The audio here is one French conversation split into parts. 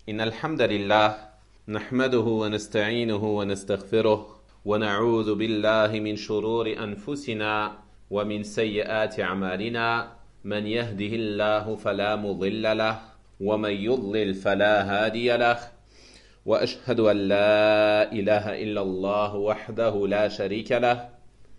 إن الحمد لله نحمده ونستعينه ونستغفره ونعوذ بالله من شرور أنفسنا ومن سيئات أعمالنا من يهده الله فلا مضل له ومن يضلل فلا هادي له وأشهد أن لا إله إلا الله وحده لا شريك له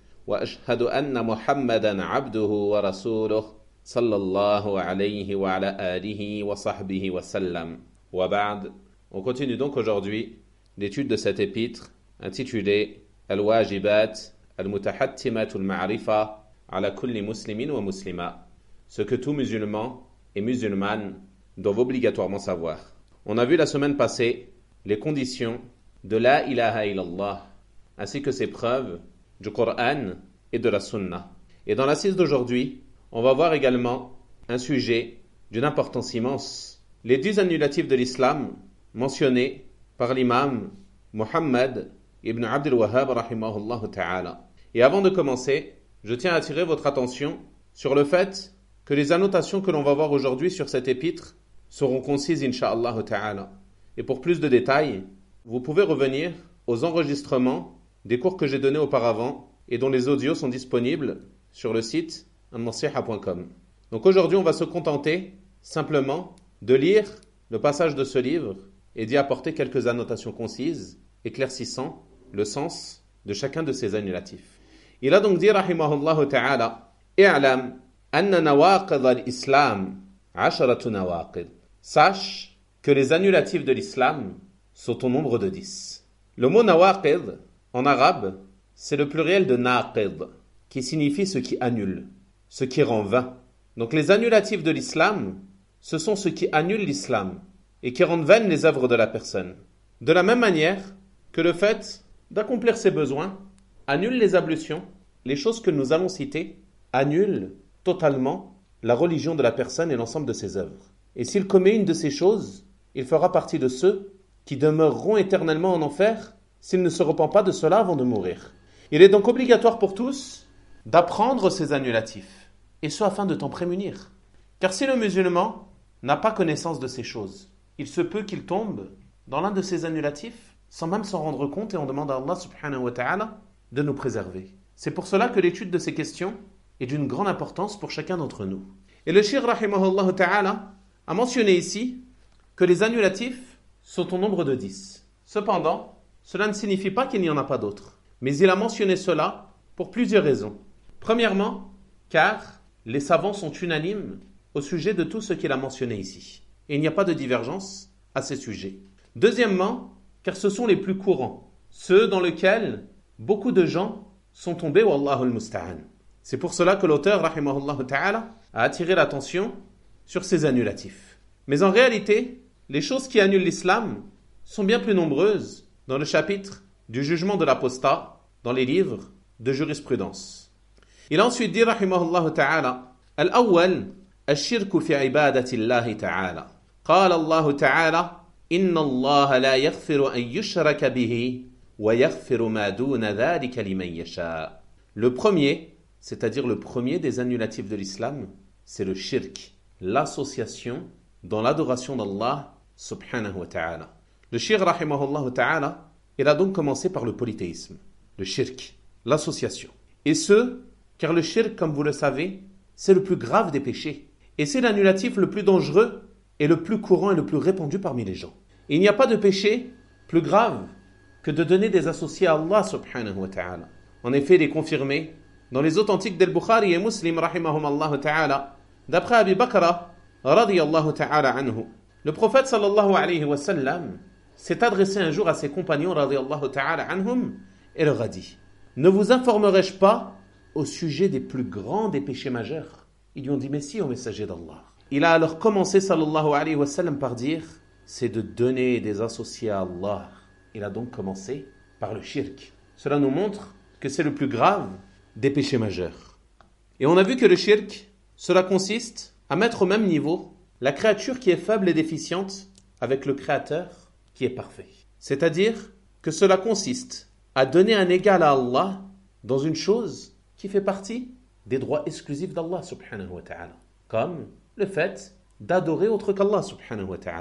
وأشهد أن محمدا عبده ورسوله صلى الله عليه وعلى آله وصحبه وسلم وبعد. On continue donc aujourd'hui l'étude de cet épître intitulé Al-Wajibat Al-Mutahattimat Al-Ma'rifa ala kulli muslimin wa muslima, ce que tout musulman et musulmane doivent obligatoirement savoir. On a vu la semaine passée les conditions de la ilaha illallah ainsi que ses preuves du Coran et de la Sunna. Et dans l'assise d'aujourd'hui, on va voir également un sujet d'une importance immense, les 10 annulatifs de l'islam mentionnés par l'imam Muhammad ibn Abdul Wahhab rahimahullah ta'ala. Et avant de commencer, je tiens à attirer votre attention sur le fait que les annotations que l'on va voir aujourd'hui sur cet épître seront concises incha'Allah ta'ala. Et pour plus de détails, vous pouvez revenir aux enregistrements des cours que j'ai donnés auparavant et dont les audios sont disponibles sur le site an-nasiha.com. Donc aujourd'hui, on va se contenter simplement de lire le passage de ce livre et d'y apporter quelques annotations concises, éclaircissant le sens de chacun de ces annulatifs. Il a donc dit, rahimahullah ta'ala, i'lam anna nawaqid al-islam 'asharatu nawaqid. Sache que les annulatifs de l'islam sont au nombre de 10. Le mot nawaqid, en arabe, c'est le pluriel de naqid, qui signifie ce qui annule, ce qui rend vain. Donc les annulatifs de l'islam, ce sont ceux qui annulent l'islam et qui rendent vaines les œuvres de la personne. De la même manière que le fait d'accomplir ses besoins annule les ablutions, les choses que nous allons citer annulent totalement la religion de la personne et l'ensemble de ses œuvres. Et s'il commet une de ces choses, il fera partie de ceux qui demeureront éternellement en enfer s'il ne se repent pas de cela avant de mourir. Il est donc obligatoire pour tous d'apprendre ces annulatifs, et ce afin de t'en prémunir. Car si le musulman n'a pas connaissance de ces choses, il se peut qu'il tombe dans l'un de ces annulatifs sans même s'en rendre compte, et on demande à Allah subhanahu wa ta'ala de nous préserver. C'est pour cela que l'étude de ces questions est d'une grande importance pour chacun d'entre nous. Et le Cheikh rahimahullah ta'ala a mentionné ici que les annulatifs sont au nombre de 10. Cependant, cela ne signifie pas qu'il n'y en a pas d'autres. Mais il a mentionné cela pour plusieurs raisons. Premièrement, car les savants sont unanimes au sujet de tout ce qu'il a mentionné ici. Et il n'y a pas de divergence à ces sujets. Deuxièmement, car ce sont les plus courants, ceux dans lesquels beaucoup de gens sont tombés, wallahu al-musta'an. C'est pour cela que l'auteur, rahimahullah ta'ala, a attiré l'attention sur ces annulatifs. Mais en réalité, les choses qui annulent l'islam sont bien plus nombreuses dans le chapitre du jugement de l'apostat, dans les livres de jurisprudence. Il a ensuite dit, rahimahullah ta'ala, al-awwal, الشرك في عبادة الله تعالى. قال الله تعالى إن الله لا يغفر أن يشرك به ويغفر ما دون ذلك لمن يشاء. Le premier, c'est-à-dire le premier des annulatifs de l'islam, c'est le shirk, l'association dans l'adoration d'Allah subhanahu wa ta'ala. Le shirk rahimahullah ta'ala, il a donc commencé par le polythéisme, le shirk, l'association. Et ce, car le shirk, comme vous le savez, c'est le plus grave des péchés. Et c'est l'annulatif le plus dangereux et le plus courant et le plus répandu parmi les gens. Et il n'y a pas de péché plus grave que de donner des associés à Allah subhanahu wa ta'ala. En effet, il est confirmé dans les authentiques d'Al-Bukhari et Muslim rahimahum Allah ta'ala, d'après Abi Bakra radiyallahu ta'ala anhu, le prophète sallallahu alayhi wa sallam s'est adressé un jour à ses compagnons radiyallahu ta'ala anhum et leur a dit: ne vous informerai-je pas au sujet des plus grands des péchés majeurs? Ils lui ont dit: mais si, ô messager d'Allah. Il a alors commencé sallallahu alayhi wa sallam par dire: c'est de donner des associés à Allah. Il a donc commencé par le shirk. Cela nous montre que c'est le plus grave des péchés majeurs. Et on a vu que le shirk, cela consiste à mettre au même niveau la créature qui est faible et déficiente avec le créateur qui est parfait. C'est-à-dire que cela consiste à donner un égal à Allah dans une chose qui fait partie des droits exclusifs d'Allah subhanahu wa ta'ala, comme le fait d'adorer autre qu'Allah subhanahu wa ta'ala.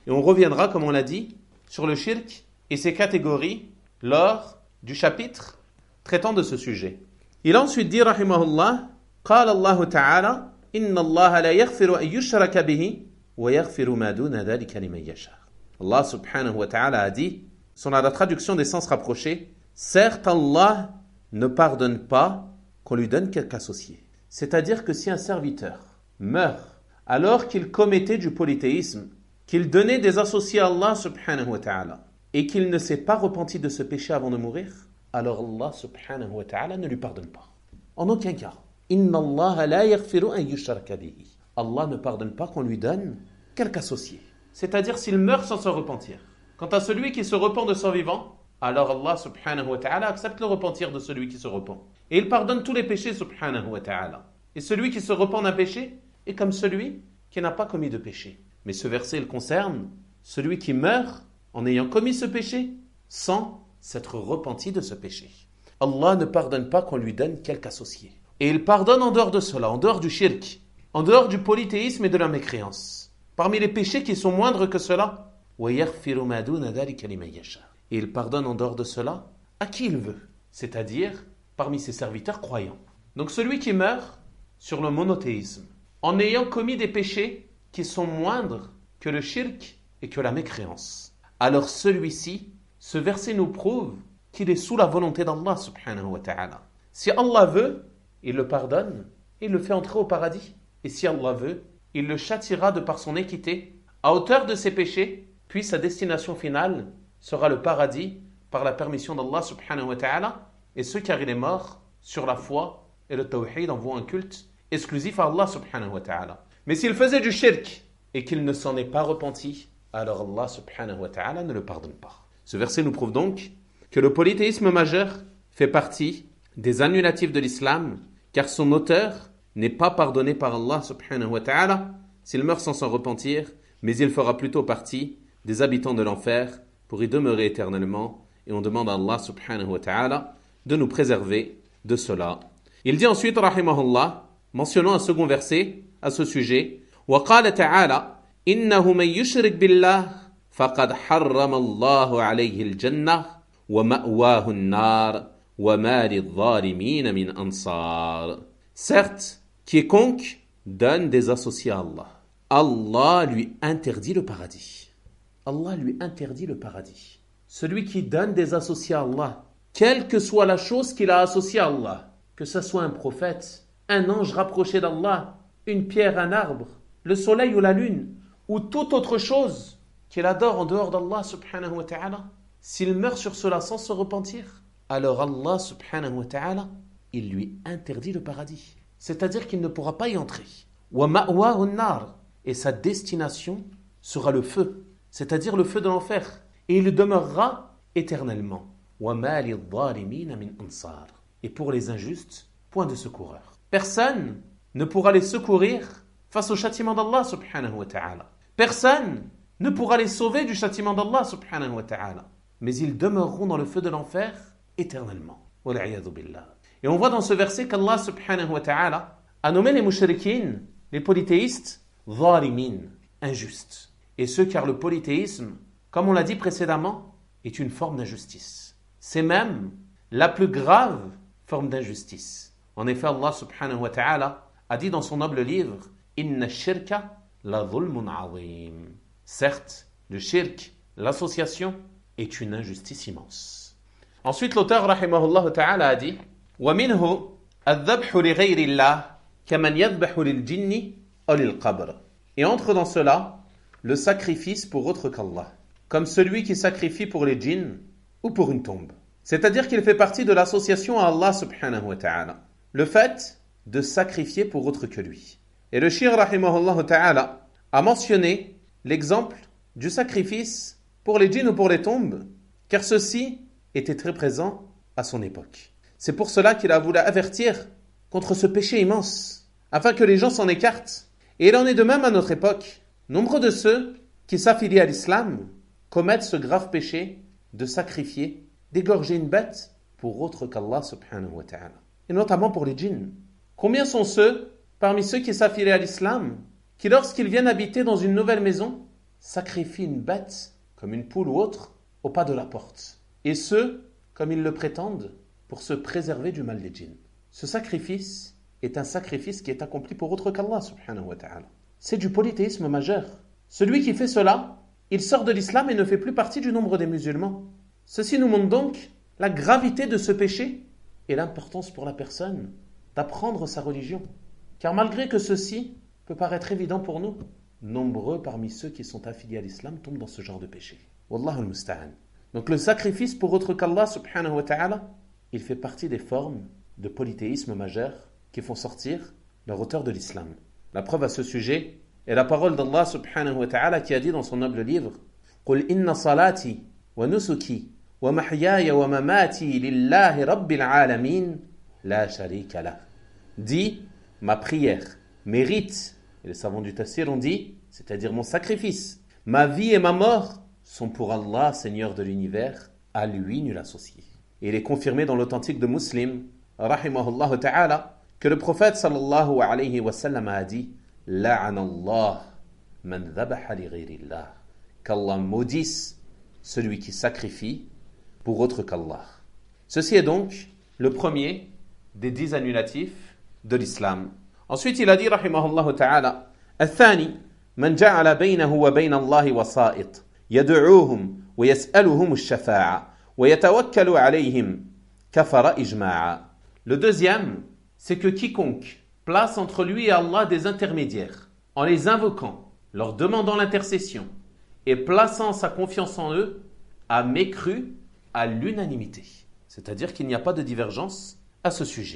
Et on reviendra, comme on l'a dit, sur le shirk et ses catégories lors du chapitre traitant de ce sujet. Il a ensuite dit, rahimahullah, قال الله تعالى إن الله لا يغفر أن يشرك به ويغفر ما دون ذلك لمن يشاء. Allah subhanahu wa ta'ala a dit, selon la traduction des sens rapprochés, certes Allah ne pardonne pas qu'on lui donne quelque associé. C'est-à-dire que si un serviteur meurt alors qu'il commettait du polythéisme, qu'il donnait des associés à Allah subhanahu wa ta'ala, et qu'il ne s'est pas repenti de ce péché avant de mourir, alors Allah subhanahu wa ta'ala ne lui pardonne pas. En aucun cas. Inna Allah la yaghfiru an yushraka bihi. Allah ne pardonne pas qu'on lui donne quelque associé. C'est-à-dire s'il meurt sans se repentir. Quant à celui qui se repent de son vivant, alors Allah subhanahu wa ta'ala accepte le repentir de celui qui se repent. Et il pardonne tous les péchés subhanahu wa ta'ala. Et celui qui se repent d'un péché est comme celui qui n'a pas commis de péché. Mais ce verset, il concerne celui qui meurt en ayant commis ce péché sans s'être repenti de ce péché. Allah ne pardonne pas qu'on lui donne quelque associé. Et il pardonne en dehors de cela, en dehors du shirk, en dehors du polythéisme et de la mécréance. Parmi les péchés qui sont moindres que cela, et il pardonne en dehors de cela à qui il veut, c'est-à-dire parmi ses serviteurs croyants. Donc celui qui meurt sur le monothéisme, en ayant commis des péchés qui sont moindres que le shirk et que la mécréance, alors celui-ci, ce verset nous prouve qu'il est sous la volonté d'Allah subhanahu wa ta'ala. Si Allah veut, il le pardonne, il le fait entrer au paradis. Et si Allah veut, il le châtiera de par son équité, à hauteur de ses péchés, puis sa destination finale sera le paradis par la permission d'Allah subhanahu wa ta'ala, et ce car il est mort sur la foi et le tawhid en vouant un culte exclusif à Allah subhanahu wa ta'ala. Mais s'il faisait du shirk et qu'il ne s'en est pas repenti, alors Allah subhanahu wa ta'ala ne le pardonne pas. Ce verset nous prouve donc que le polythéisme majeur fait partie des annulatifs de l'islam, car son auteur n'est pas pardonné par Allah subhanahu wa ta'ala s'il meurt sans s'en repentir, mais il fera plutôt partie des habitants de l'enfer pour y demeurer éternellement, et on demande à Allah subhanahu wa ta'ala de nous préserver de cela. Il dit ensuite, rahimahullah, mentionnant un second verset à ce sujet, وَقَالَ تَعَالَى إِنَّهُ مَنْ يُشْرِكْ بِاللَّهِ فَقَدْ حَرَّمَ اللَّهُ عَلَيْهِ الْجَنَّةَ وَمَأْوَاهُ النَّارِ وَمَا لِلظَّالِمِينَ مِنْ أَنصَارٍ. Certes, quiconque donne des associés à Allah, Allah lui interdit le paradis. Allah lui interdit le paradis. Celui qui donne des associés à Allah, quelle que soit la chose qu'il a associée à Allah, que ce soit un prophète, un ange rapproché d'Allah, une pierre, un arbre, le soleil ou la lune, ou toute autre chose qu'il adore en dehors d'Allah subhanahu wa ta'ala, s'il meurt sur cela sans se repentir, alors Allah subhanahu wa ta'ala, il lui interdit le paradis. C'est-à-dire qu'il ne pourra pas y entrer. وَمَأْوَاهُ النَّارِ. Et sa destination sera le feu, c'est-à-dire le feu de l'enfer. Et il demeurera éternellement. وَمَا لِلظَّالِمِينَ مِنْ أَنصَارٍ. Et pour les injustes, point de secoureur. Personne ne pourra les secourir face au châtiment d'Allah subhanahu wa ta'ala. Personne ne pourra les sauver du châtiment d'Allah subhanahu wa ta'ala. Mais ils demeureront dans le feu de l'enfer éternellement. وَالْعِيَاذُ بِاللَّهِ. Et on voit dans ce verset qu'Allah subhanahu wa ta'ala a nommé les mushrikines, les polythéistes, zalimin, injustes. Et ce car le polythéisme, comme on l'a dit précédemment, est une forme d'injustice. C'est même la plus grave forme d'injustice. En effet, Allah subhanahu wa ta'ala a dit dans son noble livre Inna shirka la dhulmun azim. Certes, le shirk, l'association, est une injustice immense. Ensuite, l'auteur rahimahullah ta'ala a dit وَمِنْهُ الذَّبْحُ لِغَيْرِ اللَّهِ كَمَنْ يَذْبَحُ لِلْجِنِّ أَوْ لِلْقَبْرِ. Et entre dans cela le sacrifice pour autre qu'Allah, comme celui qui sacrifie pour les djinns ou pour une tombe. C'est-à-dire qu'il fait partie de l'association à Allah subhanahu wa ta'ala, le fait de sacrifier pour autre que lui. Et le shir rahimahullah ta'ala a mentionné l'exemple du sacrifice pour les djinns ou pour les tombes, car ceci était très présent à son époque. C'est pour cela qu'il a voulu avertir contre ce péché immense, afin que les gens s'en écartent. Et il en est de même à notre époque. Nombre de ceux qui s'affilient à l'islam commettent ce grave péché de sacrifier, d'égorger une bête pour autre qu'Allah subhanahu wa ta'ala. Et notamment pour les djinns. Combien sont ceux, parmi ceux qui s'affilient à l'islam, qui lorsqu'ils viennent habiter dans une nouvelle maison, sacrifient une bête, comme une poule ou autre, au pas de la porte. Et ce, comme ils le prétendent, pour se préserver du mal des djinns. Ce sacrifice est un sacrifice qui est accompli pour autre qu'Allah subhanahu wa ta'ala. C'est du polythéisme majeur. Celui qui fait cela, il sort de l'islam et ne fait plus partie du nombre des musulmans. Ceci nous montre donc la gravité de ce péché et l'importance pour la personne d'apprendre sa religion. Car malgré que ceci peut paraître évident pour nous, nombreux parmi ceux qui sont affiliés à l'islam tombent dans ce genre de péché. Wallahu al-musta'an. Donc le sacrifice pour autre qu'Allah subhanahu wa ta'ala, il fait partie des formes de polythéisme majeur qui font sortir leur auteur de l'islam. La preuve à ce sujet est la parole d'Allah subhanahu wa ta'ala qui a dit dans son noble livre قُلْ إِنَّ صَلَاتِي وَنُسُكِي وَمَحْيَايَ وَمَمَاتِي لِلَّهِ رَبِّ الْعَالَمِينَ لَا شَرِيكَ لَهُ. Dit, ma prière, mes rites, et les savants du tafsir ont dit, c'est-à-dire mon sacrifice, ma vie et ma mort sont pour Allah, Seigneur de l'univers, à lui nul associé. Et il est confirmé dans l'authentique de Muslim, rahimahullah ta'ala, que le prophète sallallahu alayhi wa sallam a dit La'anallah man dhabaha li ghayrillah. Qu'Allah maudisse celui qui sacrifie pour autre qu'Allah. Ceci est donc le premier des 10 annulatifs de l'islam. Ensuite, il a dit rahimahullah ta'ala الثاني من جعل بينه وبين الله وسائط يدعوهم ويسألهم الشفاعة ويتوكل عليهم كفر إجماعا. Le deuxième, c'est que quiconque place entre lui et Allah des intermédiaires, en les invoquant, leur demandant l'intercession et plaçant sa confiance en eux, a mécru à l'unanimité. C'est-à-dire qu'il n'y a pas de divergence à ce sujet.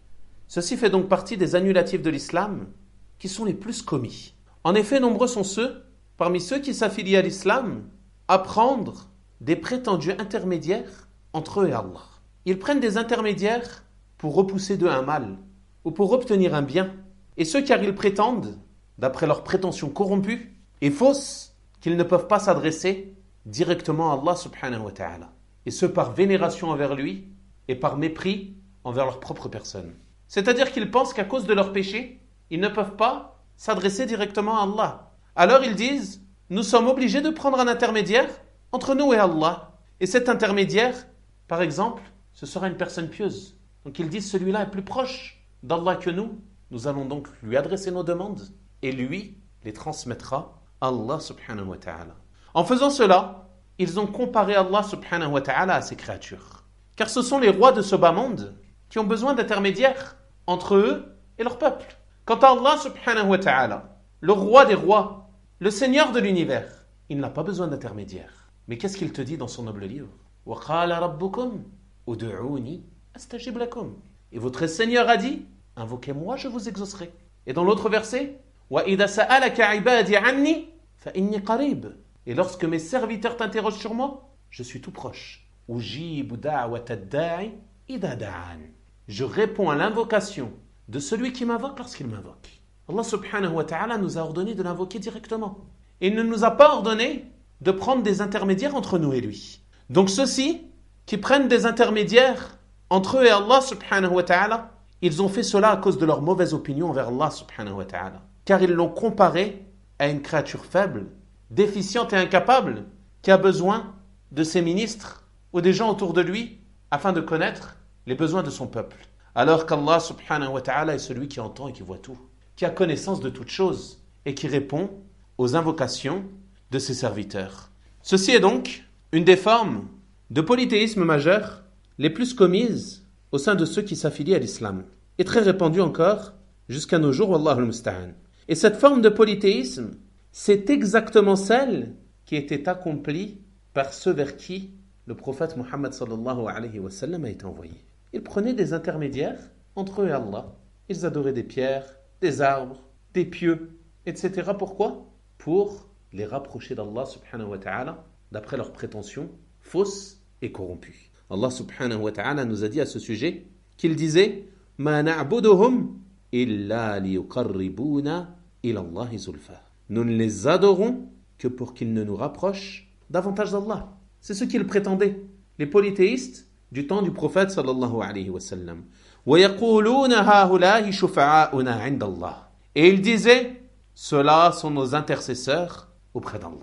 Ceci fait donc partie des annulatifs de l'islam qui sont les plus commis. En effet, nombreux sont parmi ceux qui s'affilient à l'islam, à prendre des prétendus intermédiaires entre eux et Allah. Ils prennent des intermédiaires pour repousser d'eux un mal ou pour obtenir un bien. Et ce car ils prétendent, d'après leurs prétentions corrompues et fausses, qu'ils ne peuvent pas s'adresser directement à Allah subhanahu wa ta'ala. Et ce par vénération envers lui et par mépris envers leur propre personne. C'est-à-dire qu'ils pensent qu'à cause de leurs péchés, ils ne peuvent pas s'adresser directement à Allah. Alors ils disent, nous sommes obligés de prendre un intermédiaire entre nous et Allah. Et cet intermédiaire, par exemple, ce sera une personne pieuse. Donc ils disent, celui-là est plus proche d'Allah que nous. Nous allons donc lui adresser nos demandes et lui les transmettra à Allah subhanahu wa ta'ala. En faisant cela, ils ont comparé Allah subhanahu wa ta'ala à ses créatures. Car ce sont les rois de ce bas monde qui ont besoin d'intermédiaires entre eux et leur peuple. Quant à Allah subhanahu wa ta'ala, le roi des rois, le Seigneur de l'univers, il n'a pas besoin d'intermédiaire. Mais qu'est-ce qu'il te dit dans son noble livre? وَقَالَ رَبُّكُمْ أُدْعُونِي أَسْتَجِبْ لَكُمْ. Et votre Seigneur a dit, invoquez-moi, je vous exaucerai. Et dans l'autre verset, وَإِذَا سَأَلَكَ عِبَادِي عَنِّي فَإِنِّي قَرِيبٌ. Et lorsque mes serviteurs t'interrogent sur moi, je suis tout proche. أُجِيبُ دَعْوَةَ الدَّاعِ إِذَا دَعَانِ. Je réponds à l'invocation de celui qui m'invoque lorsqu'il m'invoque. Allah subhanahu wa ta'ala nous a ordonné de l'invoquer directement. Et il ne nous a pas ordonné de prendre des intermédiaires entre nous et lui. Donc ceux-ci, qui prennent des intermédiaires entre eux et Allah subhanahu wa ta'ala, ils ont fait cela à cause de leur mauvaise opinion envers Allah subhanahu wa ta'ala. Car ils l'ont comparé à une créature faible, déficiente et incapable, qui a besoin de ses ministres ou des gens autour de lui afin de connaître les besoins de son peuple. Alors qu'Allah subhanahu wa ta'ala est celui qui entend et qui voit tout, qui a connaissance de toutes choses et qui répond aux invocations de ses serviteurs. Ceci est donc une des formes de polythéisme majeur les plus commises au sein de ceux qui s'affilient à l'islam, et très répandue encore jusqu'à nos jours, wallahu al-musta'an. Et cette forme de polythéisme, c'est exactement celle qui était accomplie par ceux vers qui le prophète Muhammad sallallahu alayhi wa sallam a été envoyé. Ils prenaient des intermédiaires entre eux et Allah. Ils adoraient des pierres, des arbres, des pieux, etc. Pourquoi? Pour les rapprocher d'Allah subhanahu wa ta'ala d'après leurs prétentions fausses et corrompues. Allah subhanahu wa ta'ala nous a dit à ce sujet qu'il disait Ma na'buduhum illa liyuqarribuna ila Allahi zulfa. Nous ne les adorons que pour qu'ils ne nous rapprochent davantage d'Allah. C'est ce qu'ils prétendaient, les polythéistes du temps du prophète sallallahu alayhi wa sallam. وَيَقُولُونَ هَؤُلَاءِ شُفَعَاؤُنَا عِنْدَ اللَّهِ. Et ils disaient, ceux-là sont nos intercesseurs auprès d'Allah.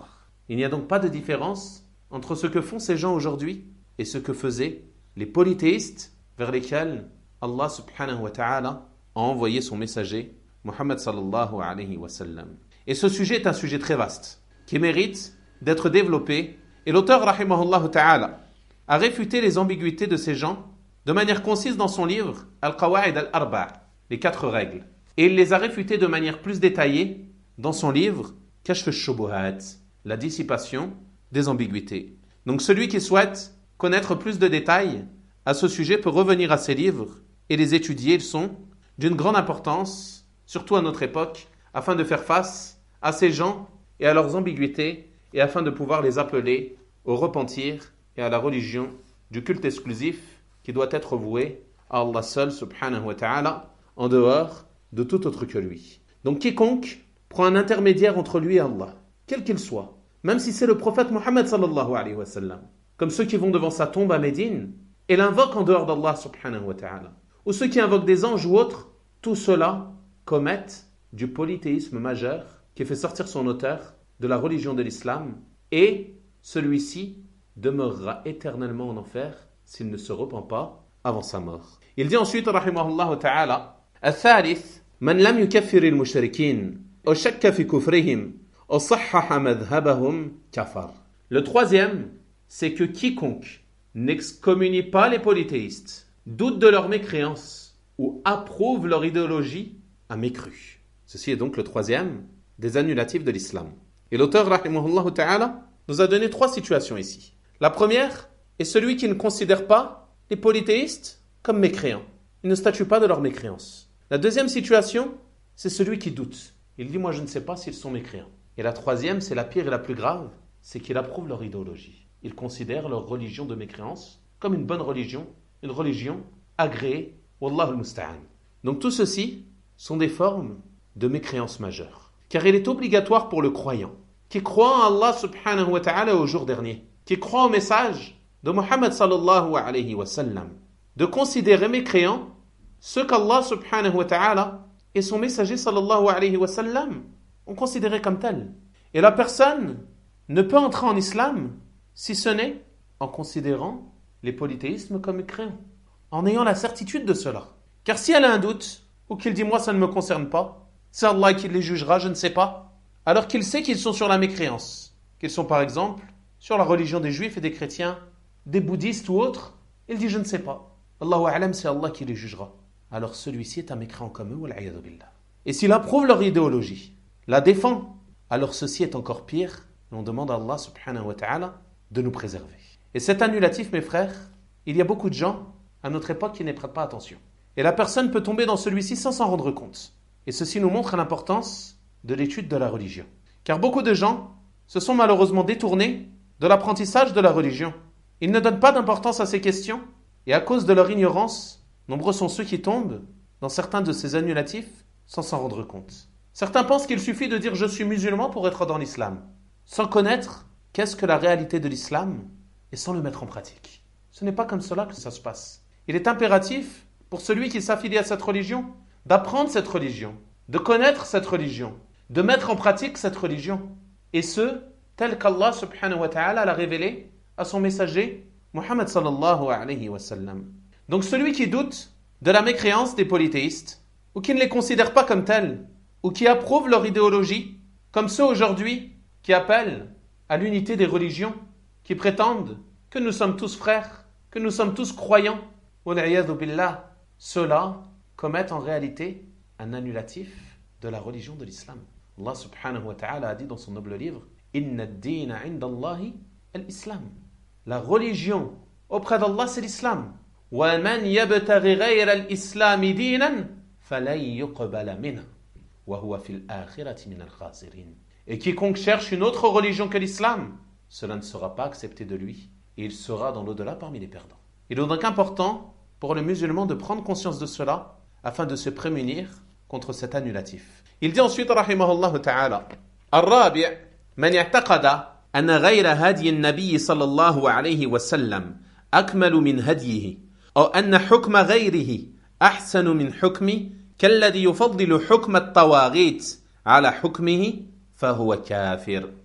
Il n'y a donc pas de différence entre ce que font ces gens aujourd'hui et ce que faisaient les polythéistes vers lesquels Allah subhanahu wa ta'ala a envoyé son messager, Muhammad sallallahu alayhi wa sallam. Et ce sujet est un sujet très vaste, qui mérite d'être développé, et l'auteur, rahimahullah ta'ala, a réfuté les ambiguïtés de ces gens de manière concise dans son livre Al-Qawa'id al-Arba', les 4 règles. Et il les a réfutées de manière plus détaillée dans son livre Kashf al-Shubuhat, la dissipation des ambiguïtés. Donc celui qui souhaite connaître plus de détails à ce sujet peut revenir à ces livres et les étudier. Ils sont d'une grande importance, surtout à notre époque, afin de faire face à ces gens et à leurs ambiguïtés et afin de pouvoir les appeler au repentir et à la religion du culte exclusif qui doit être voué à Allah seul subhanahu wa ta'ala en dehors de tout autre que lui. Donc quiconque prend un intermédiaire entre lui et Allah, quel qu'il soit, même si c'est le prophète Muhammad sallallahu alayhi wa sallam, comme ceux qui vont devant sa tombe à Médine et l'invoquent en dehors d'Allah subhanahu wa ta'ala, ou ceux qui invoquent des anges ou autres, tout cela commettent du polythéisme majeur qui fait sortir son auteur de la religion de l'islam, et celui-ci demeurera éternellement en enfer s'il ne se repent pas avant sa mort. Il dit ensuite, rahimahullah ta'ala, الثالث من لم يكفر المشركين أو شك في كفرهم أو صحح مذهبهم كفر. Le troisième, c'est que quiconque n'excommunie pas les polythéistes, doute de leur mécréance ou approuve leur idéologie, a mécru. Ceci est donc le troisième des annulatifs de l'islam. Et l'auteur, rahimahullah ta'ala, nous a donné 3 situations ici. La première est celui qui ne considère pas les polythéistes comme mécréants. Il ne statue pas de leur mécréance. La deuxième situation, c'est celui qui doute. Il dit, moi je ne sais pas s'ils sont mécréants. Et la troisième, c'est la pire et la plus grave, c'est qu'il approuve leur idéologie. Il considère leur religion de mécréance comme une bonne religion, une religion agréée, wallahu al-musta'an. Donc tout ceci sont des formes de mécréance majeure. Car il est obligatoire pour le croyant, qui croit en Allah subhanahu wa ta'ala au jour dernier, qui croit au message de Muhammad sallallahu alayhi wa sallam, de considérer mécréants ceux qu'Allah subhanahu wa ta'ala et son messager sallallahu alayhi wa sallam ont considérés comme tels. Et la personne ne peut entrer en islam si ce n'est en considérant les polythéismes comme mécréants, en ayant la certitude de cela. Car si elle a un doute, ou qu'il dit moi ça ne me concerne pas, c'est Allah qui les jugera, je ne sais pas, alors qu'il sait qu'ils sont sur la mécréance, qu'ils sont par exemple sur la religion des juifs et des chrétiens, des bouddhistes ou autres, il dit je ne sais pas. Allahu a'lam, c'est Allah qui les jugera. Alors celui-ci est un mécréant comme eux, wal'iyadu billah. Et s'il approuve leur idéologie, la défend, alors ceci est encore pire, et on demande à Allah subhanahu wa ta'ala de nous préserver. Et cet annulatif, mes frères, il y a beaucoup de gens à notre époque qui n'y prêtent pas attention. Et la personne peut tomber dans celui-ci sans s'en rendre compte. Et ceci nous montre l'importance de l'étude de la religion. Car beaucoup de gens se sont malheureusement détournés de l'apprentissage de la religion. Ils ne donnent pas d'importance à ces questions, et à cause de leur ignorance, nombreux sont ceux qui tombent dans certains de ces annulatifs sans s'en rendre compte. Certains pensent qu'il suffit de dire « je suis musulman » pour être dans l'islam, sans connaître qu'est-ce que la réalité de l'islam et sans le mettre en pratique. Ce n'est pas comme cela que ça se passe. Il est impératif pour celui qui s'affilie à cette religion d'apprendre cette religion, de connaître cette religion, de mettre en pratique cette religion. Et ce, tel qu'Allah subhanahu wa ta'ala l'a révélé à son messager, Muhammad sallallahu alayhi wa sallam. Donc celui qui doute de la mécréance des polythéistes, ou qui ne les considère pas comme tels, ou qui approuve leur idéologie, comme ceux aujourd'hui qui appellent à l'unité des religions, qui prétendent que nous sommes tous frères, que nous sommes tous croyants, wal'iyadu billah, ceux-là commettent en réalité un annulatif de la religion de l'islam. Allah subhanahu wa ta'ala a dit dans son noble livre « Inna ad-dina 'inda Allahi al-islam » La religion auprès d'Allah, c'est l'islam. وَمَنْ يَبْتَغِ غَيْرَ الْإِسْلَامِ دِينًا فَلَنْ يُقْبَلَ مِنْهُ وَهُوَ فِي الْآخِرَةِ مِنَ الْخَاسِرِينَ. Et quiconque cherche une autre religion que l'islam, cela ne sera pas accepté de lui, et il sera dans l'au-delà parmi les perdants. Il est donc important pour le musulman de prendre conscience de cela, afin de se prémunir contre cet annulatif. Il dit ensuite, rahimahullah ta'ala, الرابع من اعتقد أن غير هدي النبي صلى الله عليه وسلم أكمل من هديه أو أن حكم غيره أحسن من حكمه كالذي يفضل حكم الطواغيت على حكمه فهو كافر.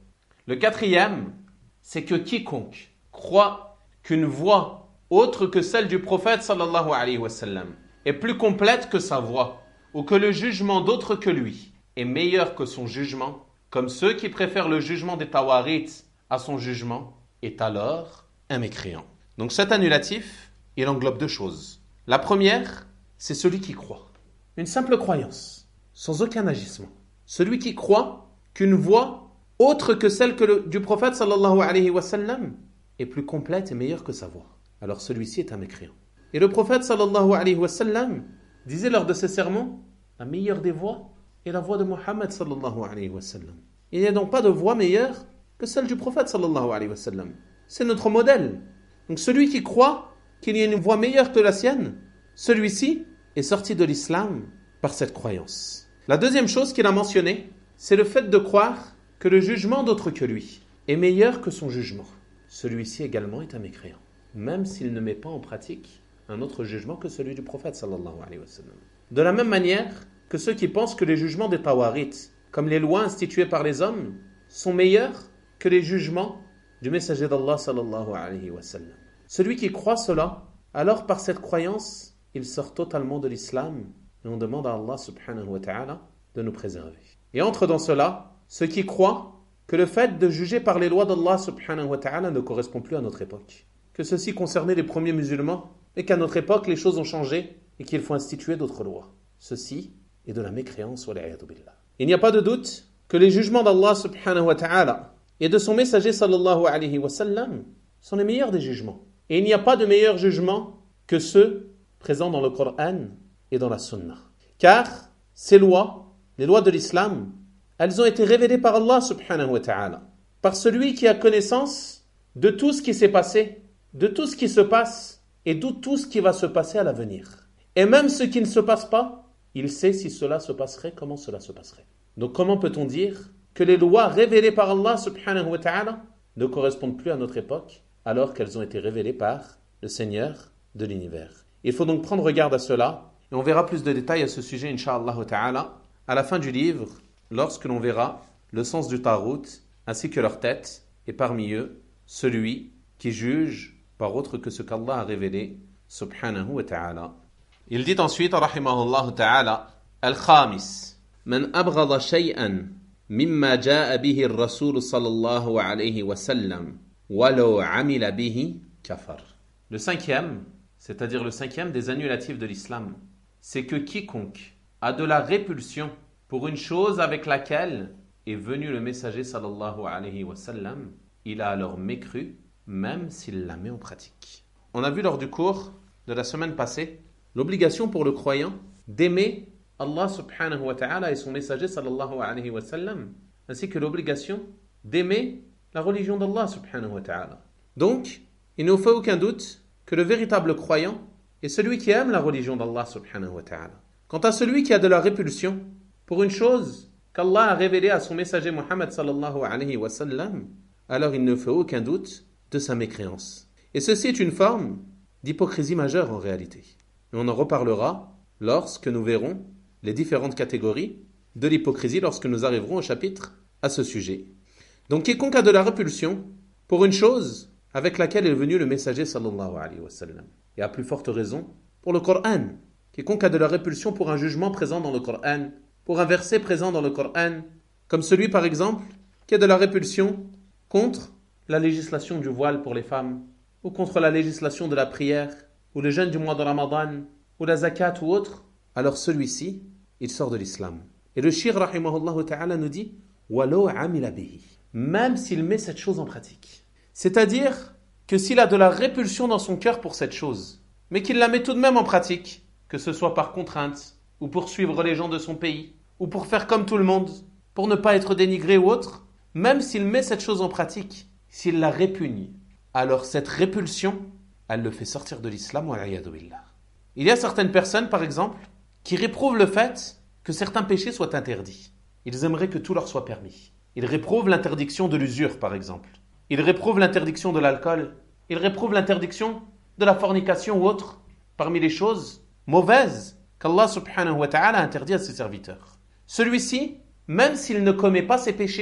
Le quatrième, c'est que quiconque croit qu'une voix autre que celle du prophète sallallahu alayhi wa sallam est plus complète que sa voix, ou que le jugement d'autre que lui est meilleur que son jugement, comme ceux qui préfèrent le jugement des Tawarites à son jugement, est alors un mécréant. Donc cet annulatif, il englobe deux choses. La première, c'est celui qui croit. Une simple croyance, sans aucun agissement. Celui qui croit qu'une voix autre que celle du prophète sallallahu alayhi wa sallam est plus complète et meilleure que sa voix. Alors celui-ci est un mécréant. Et le prophète sallallahu alayhi wa sallam disait lors de ses sermons, la meilleure des voix est la voix de Muhammad sallallahu alayhi wa sallam. Il n'y a donc pas de voix meilleure que celle du prophète sallallahu alayhi wa sallam. C'est notre modèle. Donc celui qui croit qu'il y a une voix meilleure que la sienne, celui-ci est sorti de l'islam par cette croyance. La deuxième chose qu'il a mentionnée, c'est le fait de croire que le jugement d'autre que lui est meilleur que son jugement. Celui-ci également est un mécréant, même s'il ne met pas en pratique un autre jugement que celui du prophète sallallahu alayhi wa sallam. De la même manière que ceux qui pensent que les jugements des Tawarites, comme les lois instituées par les hommes, sont meilleurs que les jugements du messager d'Allah sallallahu alayhi wa sallam. Celui qui croit cela, alors par cette croyance, il sort totalement de l'islam et on demande à Allah subhanahu wa ta'ala de nous préserver. Et entre dans cela ceux qui croient que le fait de juger par les lois d'Allah subhanahu wa ta'ala ne correspond plus à notre époque. Que ceci concernait les premiers musulmans et qu'à notre époque les choses ont changé et qu'il faut instituer d'autres lois. Ceci est de la mécréance wa l'a'yadu billah. Il n'y a pas de doute que les jugements d'Allah subhanahu wa ta'ala et de son messager sallallahu alayhi wa sallam sont les meilleurs des jugements. Et il n'y a pas de meilleurs jugements que ceux présents dans le Coran et dans la Sunna. Car ces lois, les lois de l'islam, elles ont été révélées par Allah subhanahu wa ta'ala, par celui qui a connaissance de tout ce qui s'est passé, de tout ce qui se passe et de tout ce qui va se passer à l'avenir. Et même ce qui ne se passe pas, il sait si cela se passerait, comment cela se passerait. Donc comment peut-on dire que les lois révélées par Allah subhanahu wa ta'ala ne correspondent plus à notre époque alors qu'elles ont été révélées par le Seigneur de l'univers? Il faut donc prendre garde à cela et on verra plus de détails à ce sujet incha'Allah ta'ala à la fin du livre lorsque l'on verra le sens du tarout ainsi que leur tête et parmi eux celui qui juge par autre que ce qu'Allah a révélé subhanahu wa ta'ala. Il dit ensuite rahimahullah ta'ala al-khamis man abghada shay'an mimma jaa bihi ar-rasul sallallahu alayhi wa sallam walau amila bihi kafar. Le cinquième, c'est-à-dire le cinquième des annulatifs de l'islam, c'est que quiconque a de la répulsion pour une chose avec laquelle est venu le messager sallallahu alayhi wa sallam, il a alors mécru même s'il la met en pratique. On a vu lors du cours de la semaine passée l'obligation pour le croyant d'aimer Allah subhanahu wa ta'ala et son messager sallallahu alayhi wa sallam, ainsi que l'obligation d'aimer la religion d'Allah subhanahu wa ta'ala. Donc, il ne fait aucun doute que le véritable croyant est celui qui aime la religion d'Allah subhanahu wa ta'ala. Quant à celui qui a de la répulsion pour une chose qu'Allah a révélée à son messager Muhammad sallallahu alayhi wa sallam, alors il ne fait aucun doute de sa mécréance. Et ceci est une forme d'hypocrisie majeure en réalité. Et on en reparlera lorsque nous verrons les différentes catégories de l'hypocrisie lorsque nous arriverons au chapitre à ce sujet. Donc quiconque a de la répulsion pour une chose avec laquelle est venu le messager sallallahu alayhi wa sallam, et à plus forte raison pour le Coran. Quiconque a de la répulsion pour un jugement présent dans le Coran, pour un verset présent dans le Coran, comme celui par exemple qui a de la répulsion contre la législation du voile pour les femmes, ou contre la législation de la prière, ou le jeûne du mois de Ramadan, ou la zakat ou autre, alors celui-ci, il sort de l'islam. Et le shir rahimahullah ta'ala nous dit Walo amila bihi, même s'il met cette chose en pratique. C'est-à-dire que s'il a de la répulsion dans son cœur pour cette chose, mais qu'il la met tout de même en pratique, que ce soit par contrainte, ou pour suivre les gens de son pays, ou pour faire comme tout le monde, pour ne pas être dénigré ou autre, même s'il met cette chose en pratique, s'il la répugne, alors cette répulsion, elle le fait sortir de l'islam wa l'a'yadu billah. Il y a certaines personnes, par exemple, qui réprouvent le fait que certains péchés soient interdits. Ils aimeraient que tout leur soit permis. Ils réprouvent l'interdiction de l'usure, par exemple. Ils réprouvent l'interdiction de l'alcool. Ils réprouvent l'interdiction de la fornication ou autre, parmi les choses mauvaises qu'Allah subhanahu wa ta'ala interdit à ses serviteurs. Celui-ci, même s'il ne commet pas ces péchés,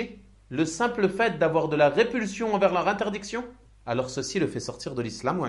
le simple fait d'avoir de la répulsion envers leur interdiction, alors ceci le fait sortir de l'islam.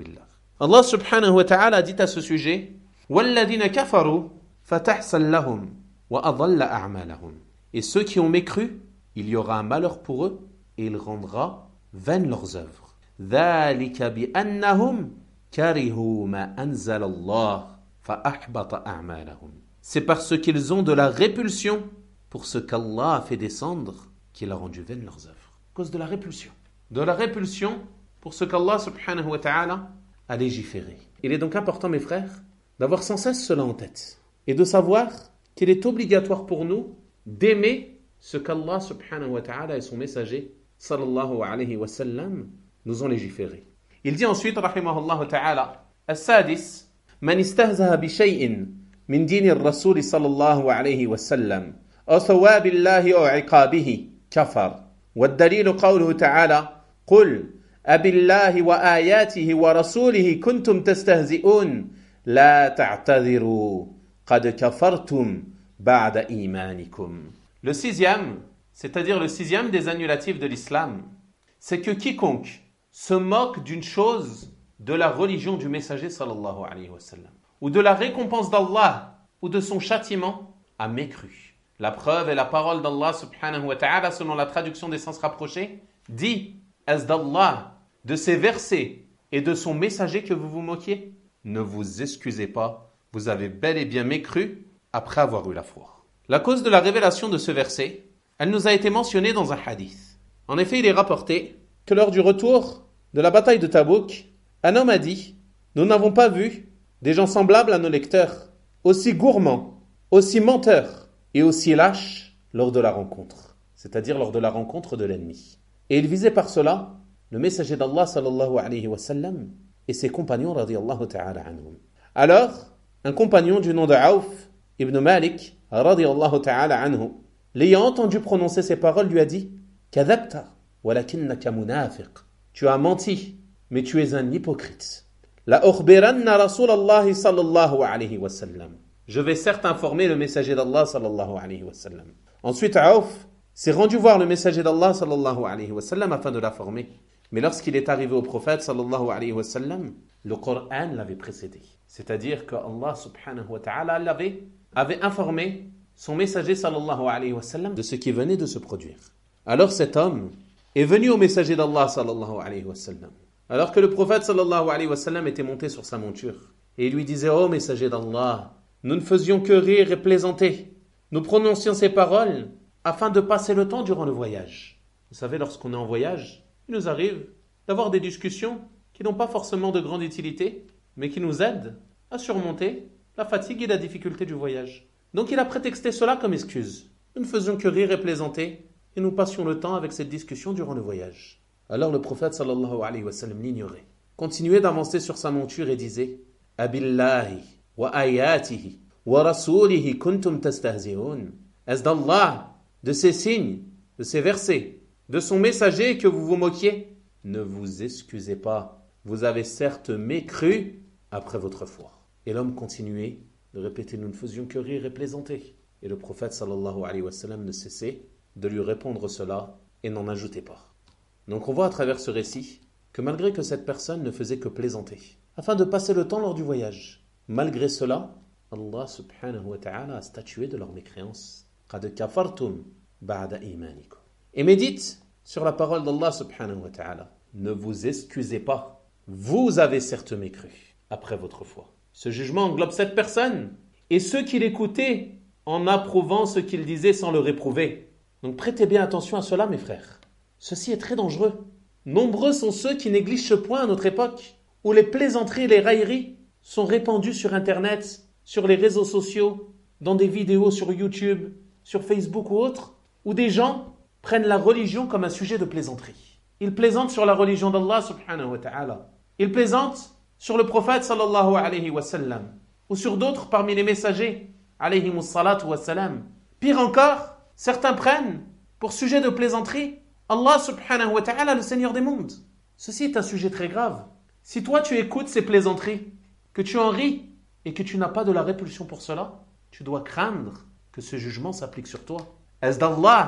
Allah subhanahu wa ta'ala dit à ce sujet وَالَّذِينَ كَفَرُوا فَتَحْسَنْ لَهُمْ وَأَضَلَّ أَعْمَالَهُمْ. Et ceux qui ont mécru, il y aura un malheur pour eux et il rendra vaines leurs œuvres. ذَلِكَ بِأَنَّهُمْ كَرِهُوا مَا أَنزَلَ اللَّهُ فَأَحْبَطَ أَعْمَالَهُم. C'est parce qu'ils ont de la répulsion pour ce qu'Allah a fait descendre qu'il a rendu vaines leurs œuvres. À cause de la répulsion. De la répulsion pour ce qu'Allah subhanahu wa ta'ala a légiféré. Il est donc important, mes frères, d'avoir sans cesse cela en tête. Et de savoir qu'il est obligatoire pour nous d'aimer ce qu'Allah subhanahu wa ta'ala et son messager sallallahu alayhi wa sallam nous ont légiféré. Il dit ensuite, rahimahullah ta'ala, As-sadis, man istahzaha bi shay'in min din ar-rasul sallallahu alayhi wa sallam, aw thawabillahi aw iqabihi, kafar. والدليل قوله تعالى قل أبالله وآياته ورسوله كنتم تستهزئون لا تعتذروا قد كفرتم بعد إيمانكم. Le sixième, c'est-à-dire le sixième des annulatifs de l'islam, c'est que quiconque se moque d'une chose de la religion du messager sallallahu alayhi wa sallam, ou de la récompense d'Allah, ou de son châtiment, a mécru. La preuve est la parole d'Allah subhanahu wa ta'ala selon la traduction des sens rapprochés, dit « Est-ce d'Allah, de ses versets et de son messager que vous vous moquiez? Ne vous excusez pas, vous avez bel et bien mécru après avoir eu la foi. » La cause de la révélation de ce verset, elle nous a été mentionnée dans un hadith. En effet, il est rapporté que lors du retour de la bataille de Tabouk, un homme a dit « Nous n'avons pas vu des gens semblables à nos lecteurs, aussi gourmands, aussi menteurs, et aussi lâche lors de la rencontre, c'est-à-dire lors de la rencontre de l'ennemi. Et il visait par cela le messager d'Allah sallallahu alayhi wa sallam et ses compagnons radiyallahu ta'ala anhum. Alors, un compagnon du nom de Auf ibn Malik radiyallahu ta'ala anhu, l'ayant entendu prononcer ces paroles, lui a dit « Kadhabta, walakinnaka munafiq » Tu as menti, mais tu es un hypocrite. « La ukhbiranna Rasulallahi sallallahu alayhi wa sallam » Je vais certes informer le messager d'Allah sallallahu alayhi wa sallam. Ensuite, Auf s'est rendu voir le messager d'Allah sallallahu alayhi wa sallam afin de l'informer. Mais lorsqu'il est arrivé au prophète sallallahu alayhi wa sallam, le Coran l'avait précédé. C'est-à-dire que Allah subhanahu wa ta'ala avait informé son messager sallallahu alayhi wa sallam de ce qui venait de se produire. Alors cet homme est venu au messager d'Allah sallallahu alayhi wa sallam. Alors que le prophète sallallahu alayhi wa sallam était monté sur sa monture. Et il lui disait « Oh messager d'Allah, nous ne faisions que rire et plaisanter. Nous prononcions ces paroles afin de passer le temps durant le voyage. » Vous savez, lorsqu'on est en voyage, il nous arrive d'avoir des discussions qui n'ont pas forcément de grande utilité, mais qui nous aident à surmonter la fatigue et la difficulté du voyage. Donc il a prétexté cela comme excuse. Nous ne faisions que rire et plaisanter, et nous passions le temps avec cette discussion durant le voyage. Alors le prophète sallallahu alayhi wa sallam l'ignorait, continuait d'avancer sur sa monture et disait « Abillahi wa ayatihi wa rasulihi kuntum tastahzi'un. Est-ce d'Allah, de ses signes, de ses versets, de son messager que vous vous moquiez? Ne vous excusez pas, vous avez certes mécru après votre foi. » Et l'homme continuait de répéter « Nous ne faisions que rire et plaisanter. » Et le prophète sallallahu alayhi wa sallam ne cessait de lui répondre cela et n'en ajoutait pas. Donc on voit à travers ce récit que malgré que cette personne ne faisait que plaisanter, afin de passer le temps lors du voyage, malgré cela, Allah subhanahu wa ta'ala a statué de leur mécréance. قَدْ كَفَرْتُمْ بَعْدَ إِيمَانِكُمْ. Et médite sur la parole d'Allah subhanahu wa ta'ala. Ne vous excusez pas, vous avez certes mécru après votre foi. Ce jugement englobe cette personne et ceux qui l'écoutaient en approuvant ce qu'il disait sans le réprouver. Donc prêtez bien attention à cela, mes frères. Ceci est très dangereux. Nombreux sont ceux qui négligent ce point à notre époque, où les plaisanteries et les railleries sont répandues sur Internet, sur les réseaux sociaux, dans des vidéos sur YouTube, sur Facebook ou autres, où des gens prennent la religion comme un sujet de plaisanterie. Ils plaisantent sur la religion d'Allah subhanahu wa ta'ala. Ils plaisantent sur le prophète sallallahu alayhi wa sallam, ou sur d'autres parmi les messagers alayhimus salatu wa salam. Pire encore, certains prennent pour sujet de plaisanterie Allah subhanahu wa ta'ala, le Seigneur des mondes. Ceci est un sujet très grave. Si toi tu écoutes ces plaisanteries, que tu en ris et que tu n'as pas de la répulsion pour cela, tu dois craindre que ce jugement s'applique sur toi. Est-ce d'Allah,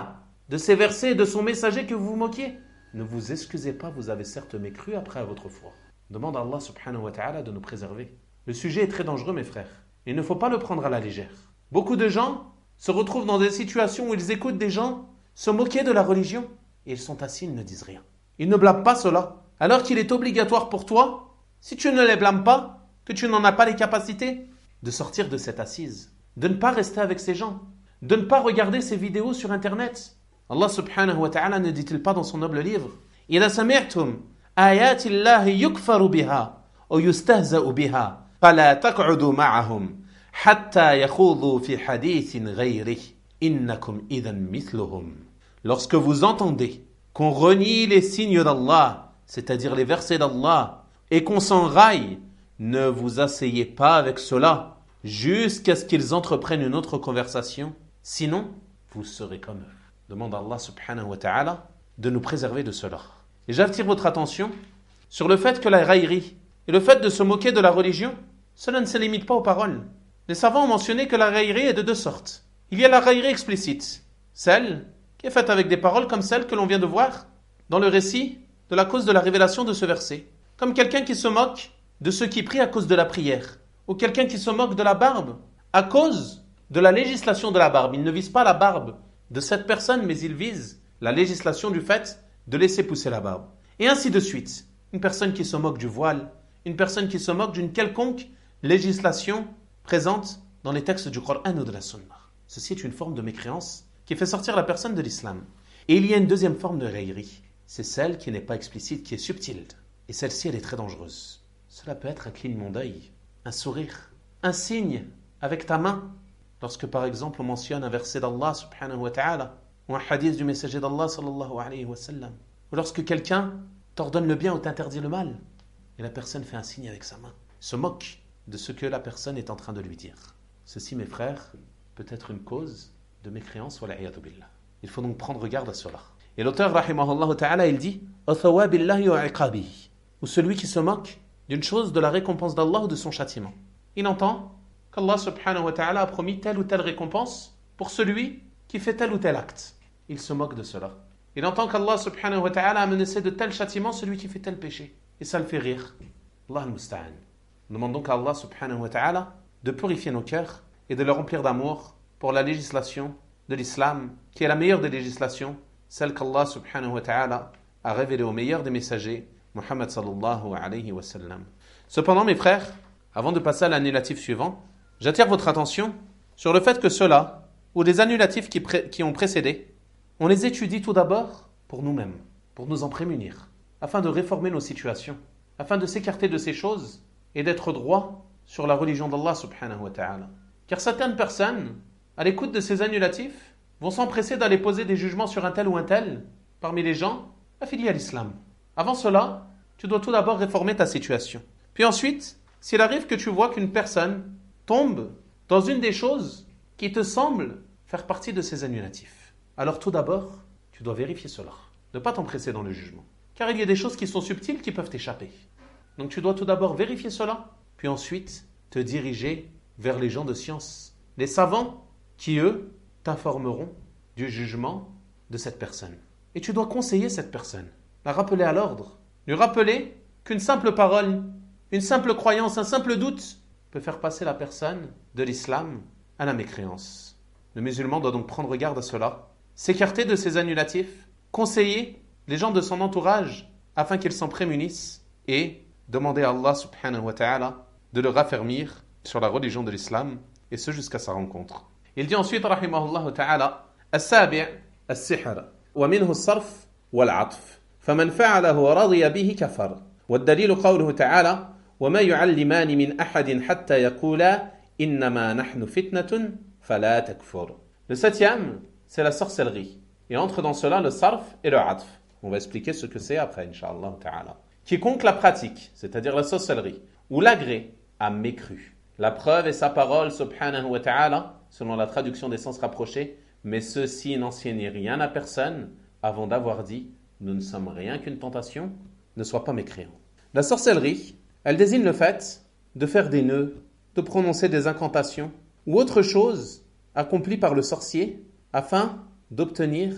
de ses versets et de son messager que vous vous moquiez. Ne vous excusez pas, vous avez certes mécru après à votre foi. Demande à Allah subhanahu wa ta'ala de nous préserver. Le sujet est très dangereux, mes frères. Il ne faut pas le prendre à la légère. Beaucoup de gens se retrouvent dans des situations où ils écoutent des gens se moquer de la religion et ils sont assis, ils ne disent rien. Ils ne blâment pas cela. Alors qu'il est obligatoire pour toi, si tu ne les blâmes pas, que tu n'en as pas les capacités, de sortir de cette assise, de ne pas rester avec ces gens, de ne pas regarder ces vidéos sur Internet. Allah subhanahu wa ta'ala ne dit-il pas dans son noble livre « إِذَا سَمِعْتُمْ آيَاتِ اللَّهِ يُكْفَرُ بِهَا وَيُسْتَهْزَأُ بِهَا فَلَا تَقْعُدُوا مَعَهُمْ حَتَّى يَخُوضُوا فِي حَدِيثٍ غَيْرِهِ إِنَّكُمْ إِذًا مِثْلُهُمْ » Lorsque vous entendez qu'on renie les signes d'Allah, c'est-à-dire les versets d'Allah, et qu'on s'enraille, ne vous asseyez pas avec cela jusqu'à ce qu'ils entreprennent une autre conversation, sinon vous serez comme eux. Demande à Allah subhanahu wa ta'ala de nous préserver de cela. Et j'attire votre attention sur le fait que la raillerie et le fait de se moquer de la religion, cela ne se limite pas aux paroles. Les savants ont mentionné que la raillerie est de deux sortes. Il y a la raillerie explicite, celle qui est faite avec des paroles comme celle que l'on vient de voir dans le récit de la cause de la révélation de ce verset. Comme quelqu'un qui se moque de ceux qui prient à cause de la prière, ou quelqu'un qui se moque de la barbe à cause de la législation de la barbe. Il ne vise pas la barbe de cette personne, mais il vise la législation du fait de laisser pousser la barbe. Et ainsi de suite. Une personne qui se moque du voile, une personne qui se moque d'une quelconque législation présente dans les textes du Coran ou de la Sunna. Ceci est une forme de mécréance qui fait sortir la personne de l'islam. Et il y a une deuxième forme de raillerie. C'est celle qui n'est pas explicite, qui est subtile. Et celle-ci, elle est très dangereuse. Cela peut être un clignement d'œil, un sourire, un signe avec ta main. Lorsque par exemple on mentionne un verset d'Allah subhanahu wa ta'ala, ou un hadith du messager d'Allah sallallahu alayhi wa sallam, ou lorsque quelqu'un t'ordonne le bien ou t'interdit le mal, et la personne fait un signe avec sa main, se moque de ce que la personne est en train de lui dire. Ceci, mes frères, peut être une cause de mécréance, wa la'iyadu billah. Il faut donc prendre garde à cela. Et l'auteur, rahimahullah ta'ala, il dit « Athawabillahi wa iqabihi » ou celui qui se moque d'une chose de la récompense d'Allah ou de son châtiment. Il entend qu'Allah subhanahu wa ta'ala a promis telle ou telle récompense pour celui qui fait tel ou tel acte. Il se moque de cela. Il entend qu'Allah subhanahu wa ta'ala a menacé de tel châtiment celui qui fait tel péché. Et ça le fait rire. Allah al-musta'an. Nous demandons qu'à Allah subhanahu wa ta'ala de purifier nos cœurs et de les remplir d'amour pour la législation de l'islam, qui est la meilleure des législations, celle qu'Allah subhanahu wa ta'ala a révélée au meilleur des messagers, Muhammad sallallahu alayhi wa sallam. Cependant, mes frères, avant de passer à l'annulatif suivant, j'attire votre attention sur le fait que ceux-là, ou des annulatifs qui ont précédé, on les étudie tout d'abord pour nous-mêmes, pour nous en prémunir, afin de réformer nos situations, afin de s'écarter de ces choses et d'être droit sur la religion d'Allah subhanahu wa ta'ala. Car certaines personnes, à l'écoute de ces annulatifs, vont s'empresser d'aller poser des jugements sur un tel ou un tel parmi les gens affiliés à l'islam. Avant cela, tu dois tout d'abord réformer ta situation. Puis ensuite, s'il arrive que tu vois qu'une personne tombe dans une des choses qui te semble faire partie de ces annulatifs, alors tout d'abord, tu dois vérifier cela. Ne pas t'empresser dans le jugement. Car il y a des choses qui sont subtiles qui peuvent t'échapper. Donc tu dois tout d'abord vérifier cela, puis ensuite te diriger vers les gens de science, les savants qui, eux, t'informeront du jugement de cette personne. Et tu dois conseiller cette personne, la rappeler à l'ordre, lui rappeler qu'une simple parole, une simple croyance, un simple doute peut faire passer la personne de l'islam à la mécréance. Le musulman doit donc prendre garde à cela, s'écarter de ces annulatifs, conseiller les gens de son entourage afin qu'ils s'en prémunissent et demander à Allah subhanahu wa ta'ala de le raffermir sur la religion de l'islam et ce jusqu'à sa rencontre. Il dit ensuite rahimahullah ta'ala السابع السحر ومنه الصرف والعطف فمن فعله ورضي به كفر والدليل قوله تعالى وما يعلمان من أحد حتى يقولا إنما نحن فتنة فلا تكفر. Le septième, c'est la sorcellerie. Et entre dans cela le sarf et le atf. On va expliquer ce que c'est après, incha'Allah ta'ala. Quiconque la pratique, c'est-à-dire la sorcellerie, ou l'agrée, a mécru. La preuve est sa parole, subhanahu wa ta'ala, selon la traduction des sens rapprochés, mais ceci n'enseigne rien à personne avant d'avoir dit « Nous ne sommes rien qu'une tentation, ne sois pas mécréant ». La sorcellerie, elle désigne le fait de faire des nœuds, de prononcer des incantations ou autre chose accomplie par le sorcier afin d'obtenir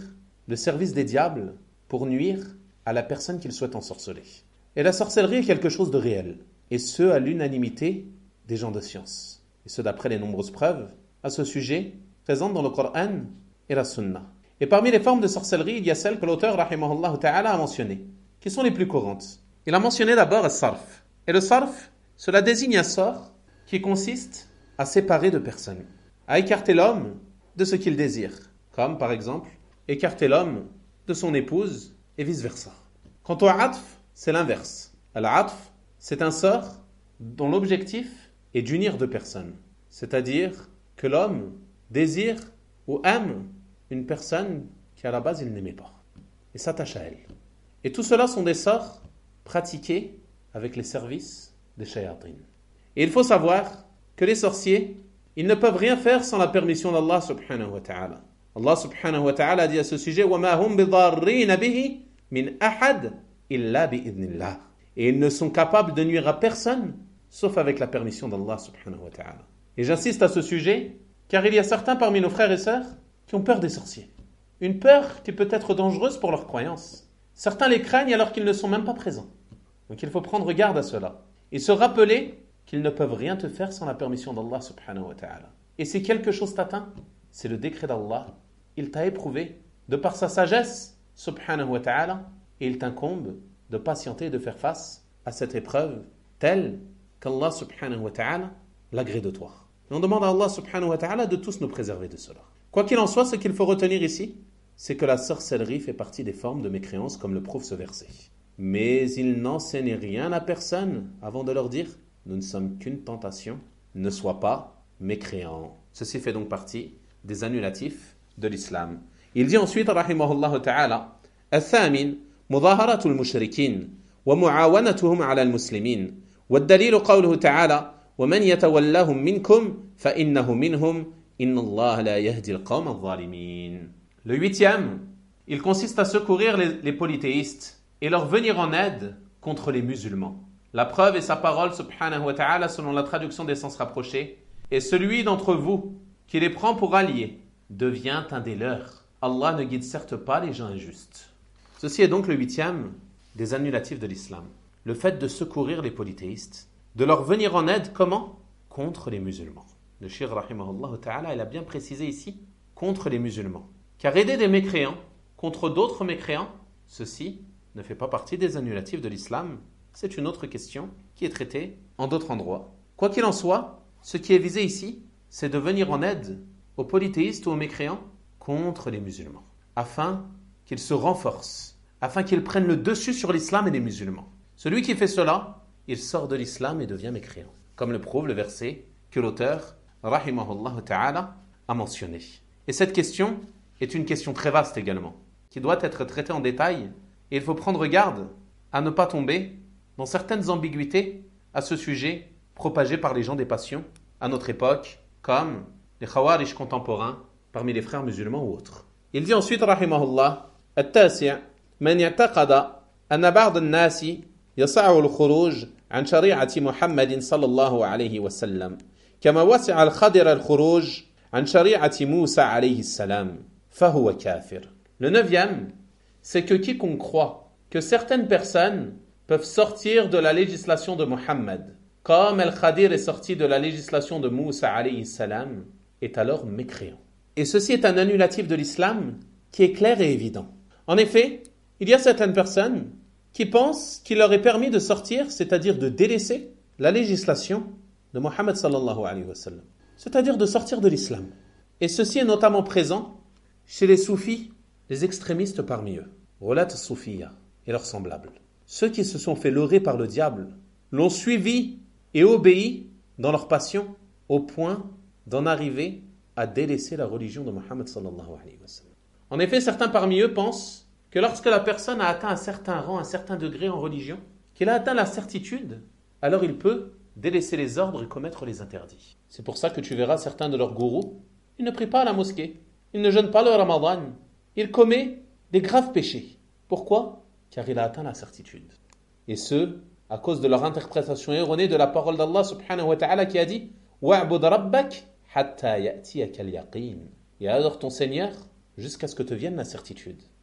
le service des diables pour nuire à la personne qu'ils souhaitent ensorceler. Et la sorcellerie est quelque chose de réel, et ce à l'unanimité des gens de science, et ce d'après les nombreuses preuves à ce sujet présentes dans le Coran et la Sunna. Et parmi les formes de sorcellerie, il y a celles que l'auteur rahimahullah ta'ala a mentionnées, qui sont les plus courantes. Il a mentionné d'abord le sarf. Et le sarf, cela désigne un sort qui consiste à séparer deux personnes, à écarter l'homme de ce qu'il désire, comme par exemple écarter l'homme de son épouse et vice-versa. Quant au atf, c'est l'inverse. Al-atf, c'est un sort dont l'objectif est d'unir deux personnes, c'est-à-dire que l'homme désire ou aime une personne qui à la base il n'aimait pas et s'attache à elle. Et tout cela sont des sorts pratiqués avec les services des shayatin. Et il faut savoir que les sorciers, ils ne peuvent rien faire sans la permission d'Allah subhanahu wa ta'ala. Allah subhanahu wa ta'ala dit à ce sujet وَمَا هُمْ بِضَارِّينَ بِهِ مِنْ أَحَدٍ إِلَّا بِإِذْنِ اللَّهِ. Et ils ne sont capables de nuire à personne sauf avec la permission d'Allah subhanahu wa ta'ala. Et j'insiste à ce sujet car il y a certains parmi nos frères et sœurs qui ont peur des sorciers. Une peur qui peut être dangereuse pour leurs croyances. Certains les craignent alors qu'ils ne sont même pas présents. Donc il faut prendre garde à cela et se rappeler qu'ils ne peuvent rien te faire sans la permission d'Allah subhanahu wa ta'ala. Et si quelque chose t'atteint, c'est le décret d'Allah. Il t'a éprouvé de par sa sagesse subhanahu wa ta'ala et il t'incombe de patienter et de faire face à cette épreuve telle qu'Allah subhanahu wa ta'ala l'agrée de toi. Et on demande à Allah subhanahu wa ta'ala de tous nous préserver de cela. Quoi qu'il en soit, ce qu'il faut retenir ici, c'est que la sorcellerie fait partie des formes de mécréance comme le prouve ce verset. Mais il n'enseigne rien à personne avant de leur dire « Nous ne sommes qu'une tentation, ne sois pas mécréant ». Ceci fait donc partie des annulatifs de l'islam. Il dit ensuite, rahimahullah ta'ala, « الثامن مظاهرة المشركين ومعاونتهم على المسلمين والدليل قوله تعالى ومن يتولهم منكم فإنه منهم إن الله لا يهدي القوم الظالمين ». Le huitième, il consiste à secourir les polythéistes et leur venir en aide contre les musulmans. La preuve est sa parole subhanahu wa ta'ala selon la traduction des sens rapprochés. Et celui d'entre vous qui les prend pour alliés devient un des leurs. Allah ne guide certes pas les gens injustes. Ceci est donc le huitième des annulatifs de l'islam. Le fait de secourir les polythéistes, de leur venir en aide, comment ? Contre les musulmans. Le Cheikh rahimahullah ta'ala, il a bien précisé ici, contre les musulmans. Car aider des mécréants contre d'autres mécréants, ceci ne fait pas partie des annulatifs de l'islam. C'est une autre question qui est traitée en d'autres endroits. Quoi qu'il en soit, ce qui est visé ici, c'est de venir en aide aux polythéistes ou aux mécréants contre les musulmans, afin qu'ils se renforcent, afin qu'ils prennent le dessus sur l'islam et les musulmans. Celui qui fait cela, il sort de l'islam et devient mécréant, comme le prouve le verset que l'auteur, rahimahullah ta'ala, a mentionné. Et cette question est une question très vaste également, qui doit être traitée en détail, et il faut prendre garde à ne pas tomber dans certaines ambiguïtés à ce sujet propagées par les gens des passions à notre époque, comme les khawarij contemporains parmi les frères musulmans ou autres. Il dit ensuite, rahimahullah, التاسع من يعتقد أن بعض الناس يسع الخروج عن شريعة محمد صلى الله عليه وسلم كما وسع الخضر الخروج عن شريعة موسى عليه السلام فهو كافر. Le neuvième, c'est que quiconque croit que certaines personnes peuvent sortir de la législation de Mohammed, comme Al-Khadir est sorti de la législation de Moussa alayhi salam, est alors mécréant. Et ceci est un annulatif de l'islam qui est clair et évident. En effet, il y a certaines personnes qui pensent qu'il leur est permis de sortir, c'est-à-dire de délaisser la législation de Mohammed sallallahu alayhi wa sallam, c'est-à-dire de sortir de l'islam. Et ceci est notamment présent chez les soufis, les extrémistes parmi eux, Ghulat al-Soufiyya et leurs semblables. Ceux qui se sont fait leurrer par le diable l'ont suivi et obéi dans leur passion au point d'en arriver à délaisser la religion de Mohammed sallallahu alayhi wa sallam. En effet, certains parmi eux pensent que lorsque la personne a atteint un certain rang, un certain degré en religion, qu'il a atteint la certitude, alors il peut délaisser les ordres et commettre les interdits. C'est pour ça que tu verras certains de leurs gourous, ils ne prient pas à la mosquée, ils ne jeûnent pas le ramadan, ils commettent des graves péchés. Pourquoi ? Car il a atteint la certitude. Et ce, à cause de leur interprétation erronée de la parole d'Allah subhanahu wa ta'ala qui a dit « Wa'bud rabbak hatta ya'tiyaka al-yaqin » et adore ton Seigneur jusqu'à ce que te vienne la certitude.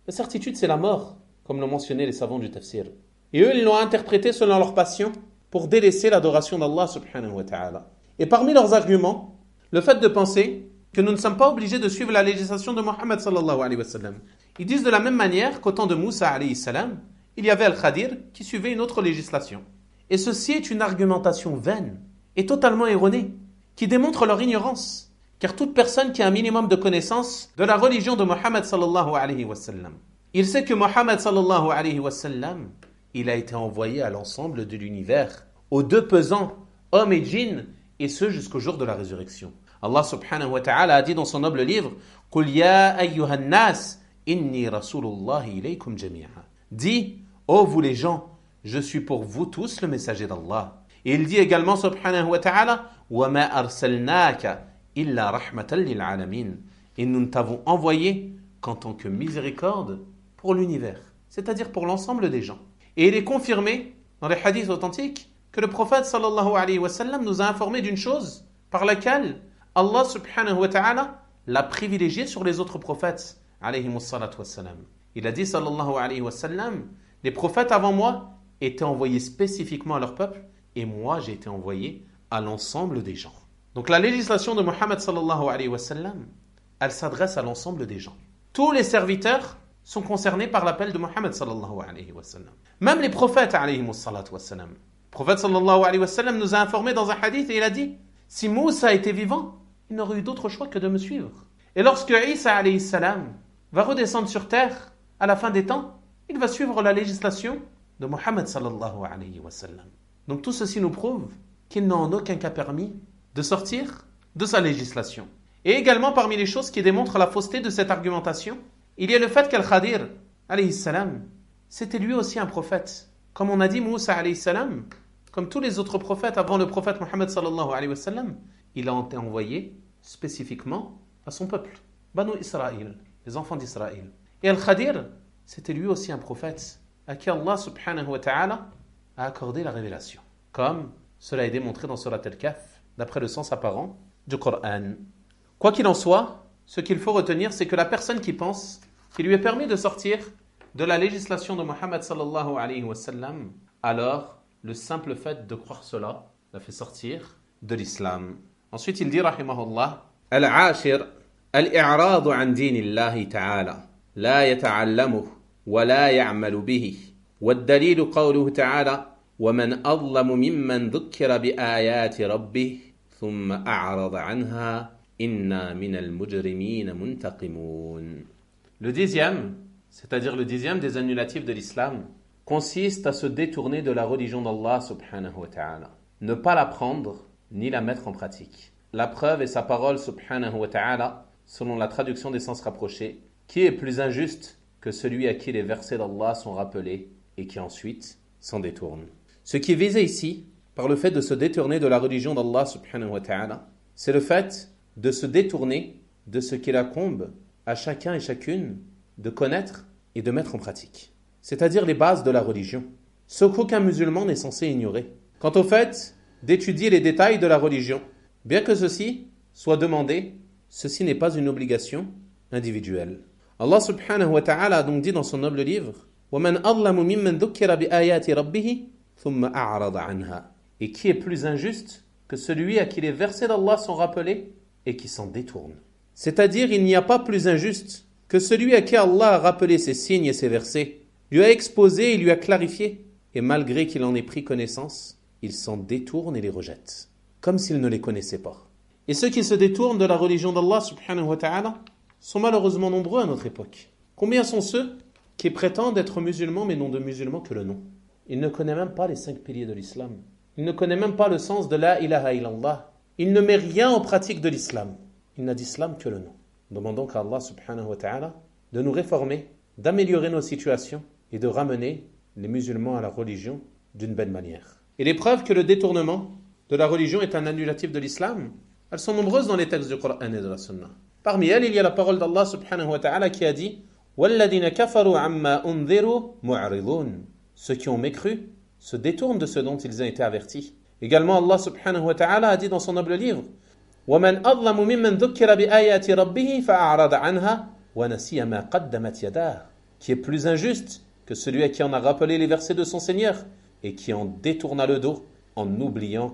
La certitude, c'est la mort, comme l'ont mentionné les savants du tafsir. Et eux, ils l'ont interprété selon leur passion pour délaisser l'adoration d'Allah subhanahu wa ta'ala. Et parmi leurs arguments, le fait de penser que nous ne sommes pas obligés de suivre la législation de Mohammed sallallahu alayhi wa sallam. Ils disent de la même manière qu'au temps de Moussa alayhi salam, il y avait Al-Khadir qui suivait une autre législation. Et ceci est une argumentation vaine et totalement erronée, qui démontre leur ignorance. Car toute personne qui a un minimum de connaissance de la religion de Mohammed sallallahu alayhi wa sallam, il sait que Mohammed sallallahu alayhi wa sallam, il a été envoyé à l'ensemble de l'univers, aux deux pesants, hommes et djinns, et ce jusqu'au jour de la résurrection. Allah subhanahu wa ta'ala a dit dans son noble livre « Qul ya ayyuhan nas, inni rasulullahi ilaykum jami'a » Dis, ô vous les gens, je suis pour vous tous le messager d'Allah. Et il dit également subhanahu wa ta'ala « Wa ma arsalnaka illa rahmatan lil alamin » Et nous ne t'avons envoyé qu'en tant que miséricorde pour l'univers, c'est-à-dire pour l'ensemble des gens. Et il est confirmé dans les hadiths authentiques que le prophète sallallahu alayhi wa sallam nous a informé d'une chose par laquelle Allah subhanahu wa ta'ala l'a privilégié sur les autres prophètes alayhimus salatu wassalam. Il a dit sallallahu alayhi wa sallam, les prophètes avant moi étaient envoyés spécifiquement à leur peuple et moi j'ai été envoyé à l'ensemble des gens. Donc la législation de Mohammed sallallahu alayhi wa sallam, elle s'adresse à l'ensemble des gens. Tous les serviteurs sont concernés par l'appel de Mohammed sallallahu alayhi wa sallam. Même les prophètes alayhimus salatu wassalam. Le prophète sallallahu alayhi wa sallam nous a informé dans un hadith et il a dit, si Moussa était vivant, il n'aurait eu d'autre choix que de me suivre. Et lorsque Isa alayhi salam va redescendre sur terre à la fin des temps, il va suivre la législation de Mohammed sallallahu alayhi wa sallam. Donc tout ceci nous prouve qu'il n'a en aucun cas permis de sortir de sa législation. Et également parmi les choses qui démontrent la fausseté de cette argumentation, il y a le fait qu'Al-Khadir alayhi salam, c'était lui aussi un prophète. Comme on a dit Moussa alayhi salam, comme tous les autres prophètes avant le prophète Mohammed sallallahu alayhi wa sallam, il a été envoyé spécifiquement à son peuple, Banu Israël, les enfants d'Israël. Et Al-Khadir, c'était lui aussi un prophète à qui Allah subhanahu wa ta'ala a accordé la révélation. Comme cela est démontré dans Surat Al-Kahf, d'après le sens apparent du Coran. Quoi qu'il en soit, ce qu'il faut retenir, c'est que la personne qui pense qu'il lui est permis de sortir de la législation de Mohammed sallallahu alayhi wa sallam, alors le simple fait de croire cela la fait sortir de l'islam. Ensuite, il dit, rahimahullah, Al-Ashir, Al-i'radu an dinillahi ta'ala, la yata'allamuh, wa la ya'malu bihi. والدليل قوله تعالى ومن أظلم ممن ذكر بآيات ربه ثم أعرض عنها إنا من المجرمين منتقمون. Le dixième, c'est-à-dire le dixième des annulatifs de l'islam, consiste à se détourner de la religion d'Allah subhanahu wa ta'ala. Ne pas l'apprendre ni la mettre en pratique. La preuve est sa parole subhanahu wa ta'ala, selon la traduction des sens rapprochés, qui est plus injuste que celui à qui les versets d'Allah sont rappelés et qui ensuite s'en détourne. Ce qui est visé ici, par le fait de se détourner de la religion d'Allah subhanahu wa ta'ala, c'est le fait de se détourner de ce qu'il incombe à chacun et chacune de connaître et de mettre en pratique. C'est-à-dire les bases de la religion, ce qu'aucun musulman n'est censé ignorer. Quant au fait d'étudier les détails de la religion, bien que ceci soit demandé, ceci n'est pas une obligation individuelle. Allah subhanahu wa ta'ala a donc dit dans son noble livre وَمَنْ أَظْلَمُ مِمَّنْ ذُكِّرَ بِآيَاتِ رَبِّهِ ثُمَّ أَعْرَضَ عَنْهَا. Et qui est plus injuste que celui à qui les versets d'Allah sont rappelés et qui s'en détourne. C'est-à-dire, il n'y a pas plus injuste que celui à qui Allah a rappelé ses signes et ses versets, lui a exposé et lui a clarifié, et malgré qu'il en ait pris connaissance, il s'en détourne et les rejette, comme s'il ne les connaissait pas. Et ceux qui se détournent de la religion d'Allah subhanahu wa ta'ala sont malheureusement nombreux à notre époque. Combien sont ceux qui prétendent être musulmans mais n'ont de musulmans que le nom? Il ne connaît même pas les 5 piliers de l'islam. Il ne connaît même pas le sens de la ilaha illallah. Il ne met rien en pratique de l'islam. Il n'a d'islam que le nom. Demandons qu'à Allah subhanahu wa ta'ala de nous réformer, d'améliorer nos situations et de ramener les musulmans à la religion d'une belle manière. Et les preuves que le détournement de la religion est un annulatif de l'islam, elles sont nombreuses dans les textes du Coran et de la Sunna. Parmi elles, il y a la parole d'Allah subhanahu wa ta'ala qui a dit وَالَّذِينَ كَفَرُوا عَمَّا أُنذِرُوا مُعْرِضُونَ. Ceux qui ont mécru se détournent de ce dont ils ont été avertis. Également, Allah subhanahu wa ta'ala a dit dans son noble livre وَمَنْ أَظْلَمُ مِمَّنْ ذُكِّرَ بِآيَاتِ رَبِّهِ فَأَعْرَضَ عَنْهَا وَنَسِيَ مَا قَدَّمَتْ يَدَاهُ. qui est plus injuste que celui à qui on a rappelé les versets de son Seigneur et qui en détourna le dos en oubliant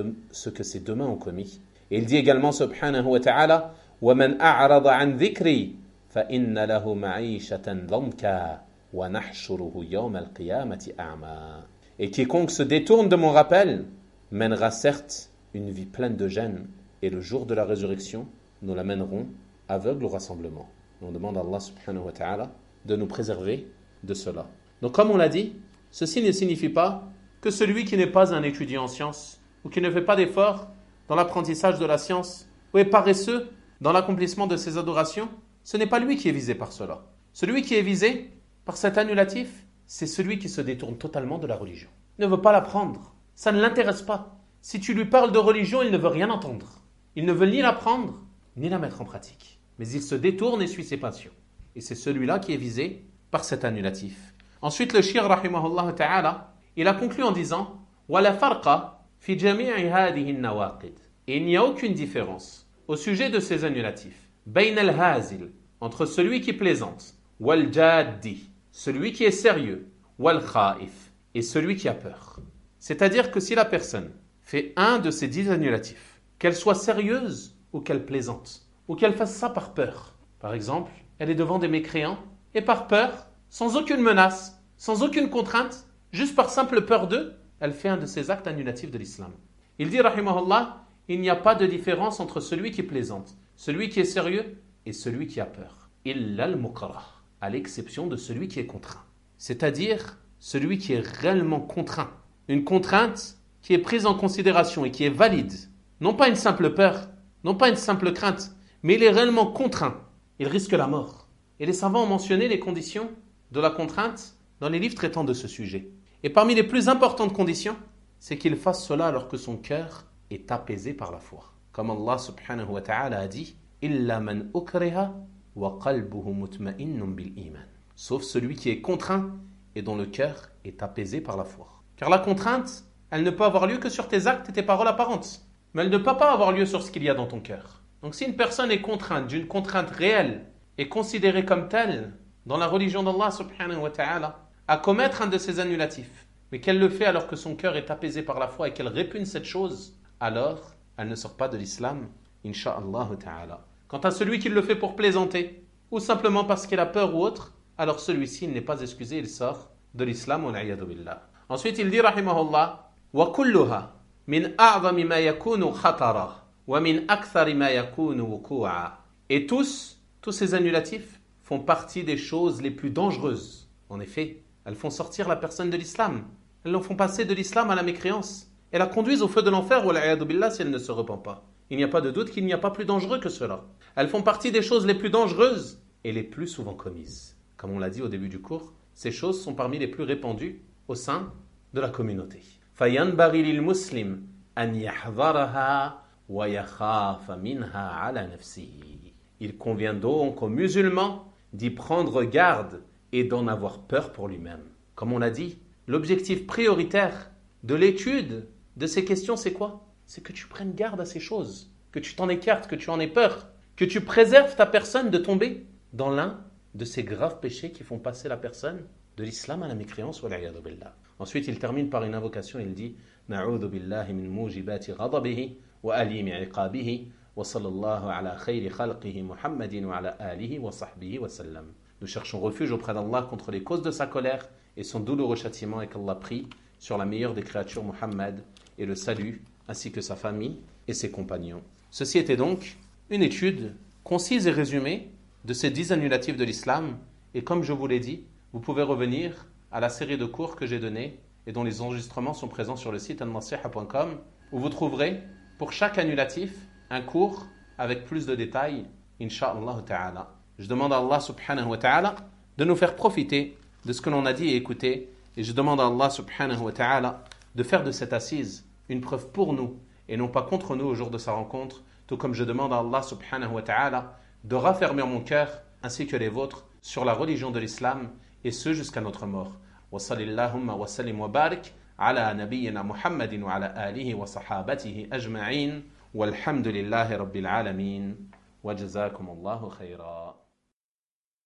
ce que ses deux mains ont commis. Et il dit également subhanahu wa ta'ala وَمَنْ أَعْرَضَ عَنْ ذِكْرِي فَإِنَّ لَهُ مَعِيشَةً ضَنْكًا وَنَحْشُرُهُ يَوْمَ الْقِيَامَةِ أَعْمَى. Et quiconque se détourne de mon rappel mènera certes une vie pleine de gêne, et le jour de la résurrection, nous l'amènerons aveugle au rassemblement. On demande à Allah subhanahu wa ta'ala de nous préserver de cela. Donc comme on l'a dit, ceci ne signifie pas que celui qui n'est pas un étudiant en sciences, ou qui ne fait pas d'efforts dans l'apprentissage de la science, ou est paresseux dans l'accomplissement de ses adorations, ce n'est pas lui qui est visé par cela. Celui qui est visé par cet annulatif, c'est celui qui se détourne totalement de la religion. Il ne veut pas l'apprendre. Ça ne l'intéresse pas. Si tu lui parles de religion, il ne veut rien entendre. Il ne veut ni l'apprendre, ni la mettre en pratique. Mais il se détourne et suit ses passions. Et c'est celui-là qui est visé par cet annulatif. Ensuite, le shir, rahimahullah ta'ala, il a conclu en disant « Wa la farqa fi jami'i hadihi an-nawaqid » Et il n'y a aucune différence au sujet de ces annulatifs. « Bayn al-hazil » entre celui qui plaisante, « wal jaddi » celui qui est sérieux, « wal khaif » et celui qui a peur. C'est-à-dire que si la personne fait un de ces 10 annulatifs, qu'elle soit sérieuse ou qu'elle plaisante, ou qu'elle fasse ça par peur. Par exemple, elle est devant des mécréants, et par peur, sans aucune menace, sans aucune contrainte, juste par simple peur d'eux, elle fait un de ces actes annulatifs de l'islam. Il dit, rahimahullah, il n'y a pas de différence entre celui qui plaisante, celui qui est sérieux, et celui qui a peur. Illa al-mukrah, à l'exception de celui qui est contraint. C'est-à-dire, celui qui est réellement contraint. Une contrainte qui est prise en considération et qui est valide. Non pas une simple peur, non pas une simple crainte, mais il est réellement contraint. Il risque la mort. Et les savants ont mentionné les conditions de la contrainte dans les livres traitant de ce sujet. Et parmi les plus importantes conditions, c'est qu'il fasse cela alors que son cœur est apaisé par la foi. Comme Allah subhanahu wa ta'ala a dit « Illa man ukriha wa qalbuhu mutma'innun bil iman » sauf celui qui est contraint et dont le cœur est apaisé par la foi. Car la contrainte, elle ne peut avoir lieu que sur tes actes et tes paroles apparentes. Mais elle ne peut pas avoir lieu sur ce qu'il y a dans ton cœur. Donc si une personne est contrainte d'une contrainte réelle et considérée comme telle dans la religion d'Allah subhanahu wa ta'ala à commettre un de ces annulatifs, mais qu'elle le fait alors que son cœur est apaisé par la foi et qu'elle répugne cette chose, alors elle ne sort pas de l'islam, insha'Allah ta'ala. Quant à celui qui le fait pour plaisanter, ou simplement parce qu'il a peur ou autre, alors celui-ci il n'est pas excusé, il sort de l'islam wa l'a'yadu billah. Ensuite il dit rahimahullah wa kulluha min a'zami ma yakunu khatara wa min akthari ma yakunu wuku'a. Et tous ces annulatifs font partie des choses les plus dangereuses. En effet, elles font sortir la personne de l'islam. Elles l'en font passer de l'islam à la mécréance. Elles la conduisent au feu de l'enfer wa l'a'yadu billah si elle ne se repent pas. Il n'y a pas de doute qu'il n'y a pas plus dangereux que cela. Elles font partie des choses les plus dangereuses et les plus souvent commises. Comme on l'a dit au début du cours, ces choses sont parmi les plus répandues au sein de la communauté. فَيَنْبَغِي لِلْمُسْلِمِ أَنْ يَحْذَرَهَا وَيَخَافَ مِنْهَا عَلَى نَفْسِهِ. Il convient donc aux musulmans d'y prendre garde et d'en avoir peur pour lui-même. Comme on l'a dit, l'objectif prioritaire de l'étude de ces questions, c'est quoi? C'est que tu prennes garde à ces choses, que tu t'en écartes, que tu en aies peur, que tu préserves ta personne de tomber dans l'un de ces graves péchés qui font passer la personne de l'islam à la mécréance wa l'a'yadu billah. Ensuite, il termine par une invocation, il dit Na'udhu billahi min mujibati ghadabihi wa alimi iqabihi wa sallallahu ala khayri khalqihi Muhammadin wa ala alihi wa sahbihi wa sallam. Nous cherchons refuge auprès d'Allah contre les causes de sa colère et son douloureux châtiment, et qu'Allah prie sur la meilleure des créatures Muhammad et le salut ainsi que sa famille et ses compagnons. Ceci était donc une étude concise et résumée de ces 10 annulatifs de l'islam, et comme je vous l'ai dit, vous pouvez revenir à la série de cours que j'ai donnés et dont les enregistrements sont présents sur le site al-nasiha.com, où vous trouverez pour chaque annulatif un cours avec plus de détails, insha'Allah ta'ala. Je demande à Allah subhanahu wa ta'ala de nous faire profiter de ce que l'on a dit et écouté, et je demande à Allah subhanahu wa ta'ala de faire de cette assise une preuve pour nous et non pas contre nous au jour de sa rencontre, tout comme je demande à Allah subhanahu wa ta'ala de raffermir mon cœur ainsi que les vôtres sur la religion de l'islam, et ce jusqu'à notre mort. Wa salillahumma wa sallim wa barik ala nabiyyina Muhammadin wa ala alihi wa sahabatihi ajma'in walhamdulillahi rabbil alamin wa jazakumullahu khayra.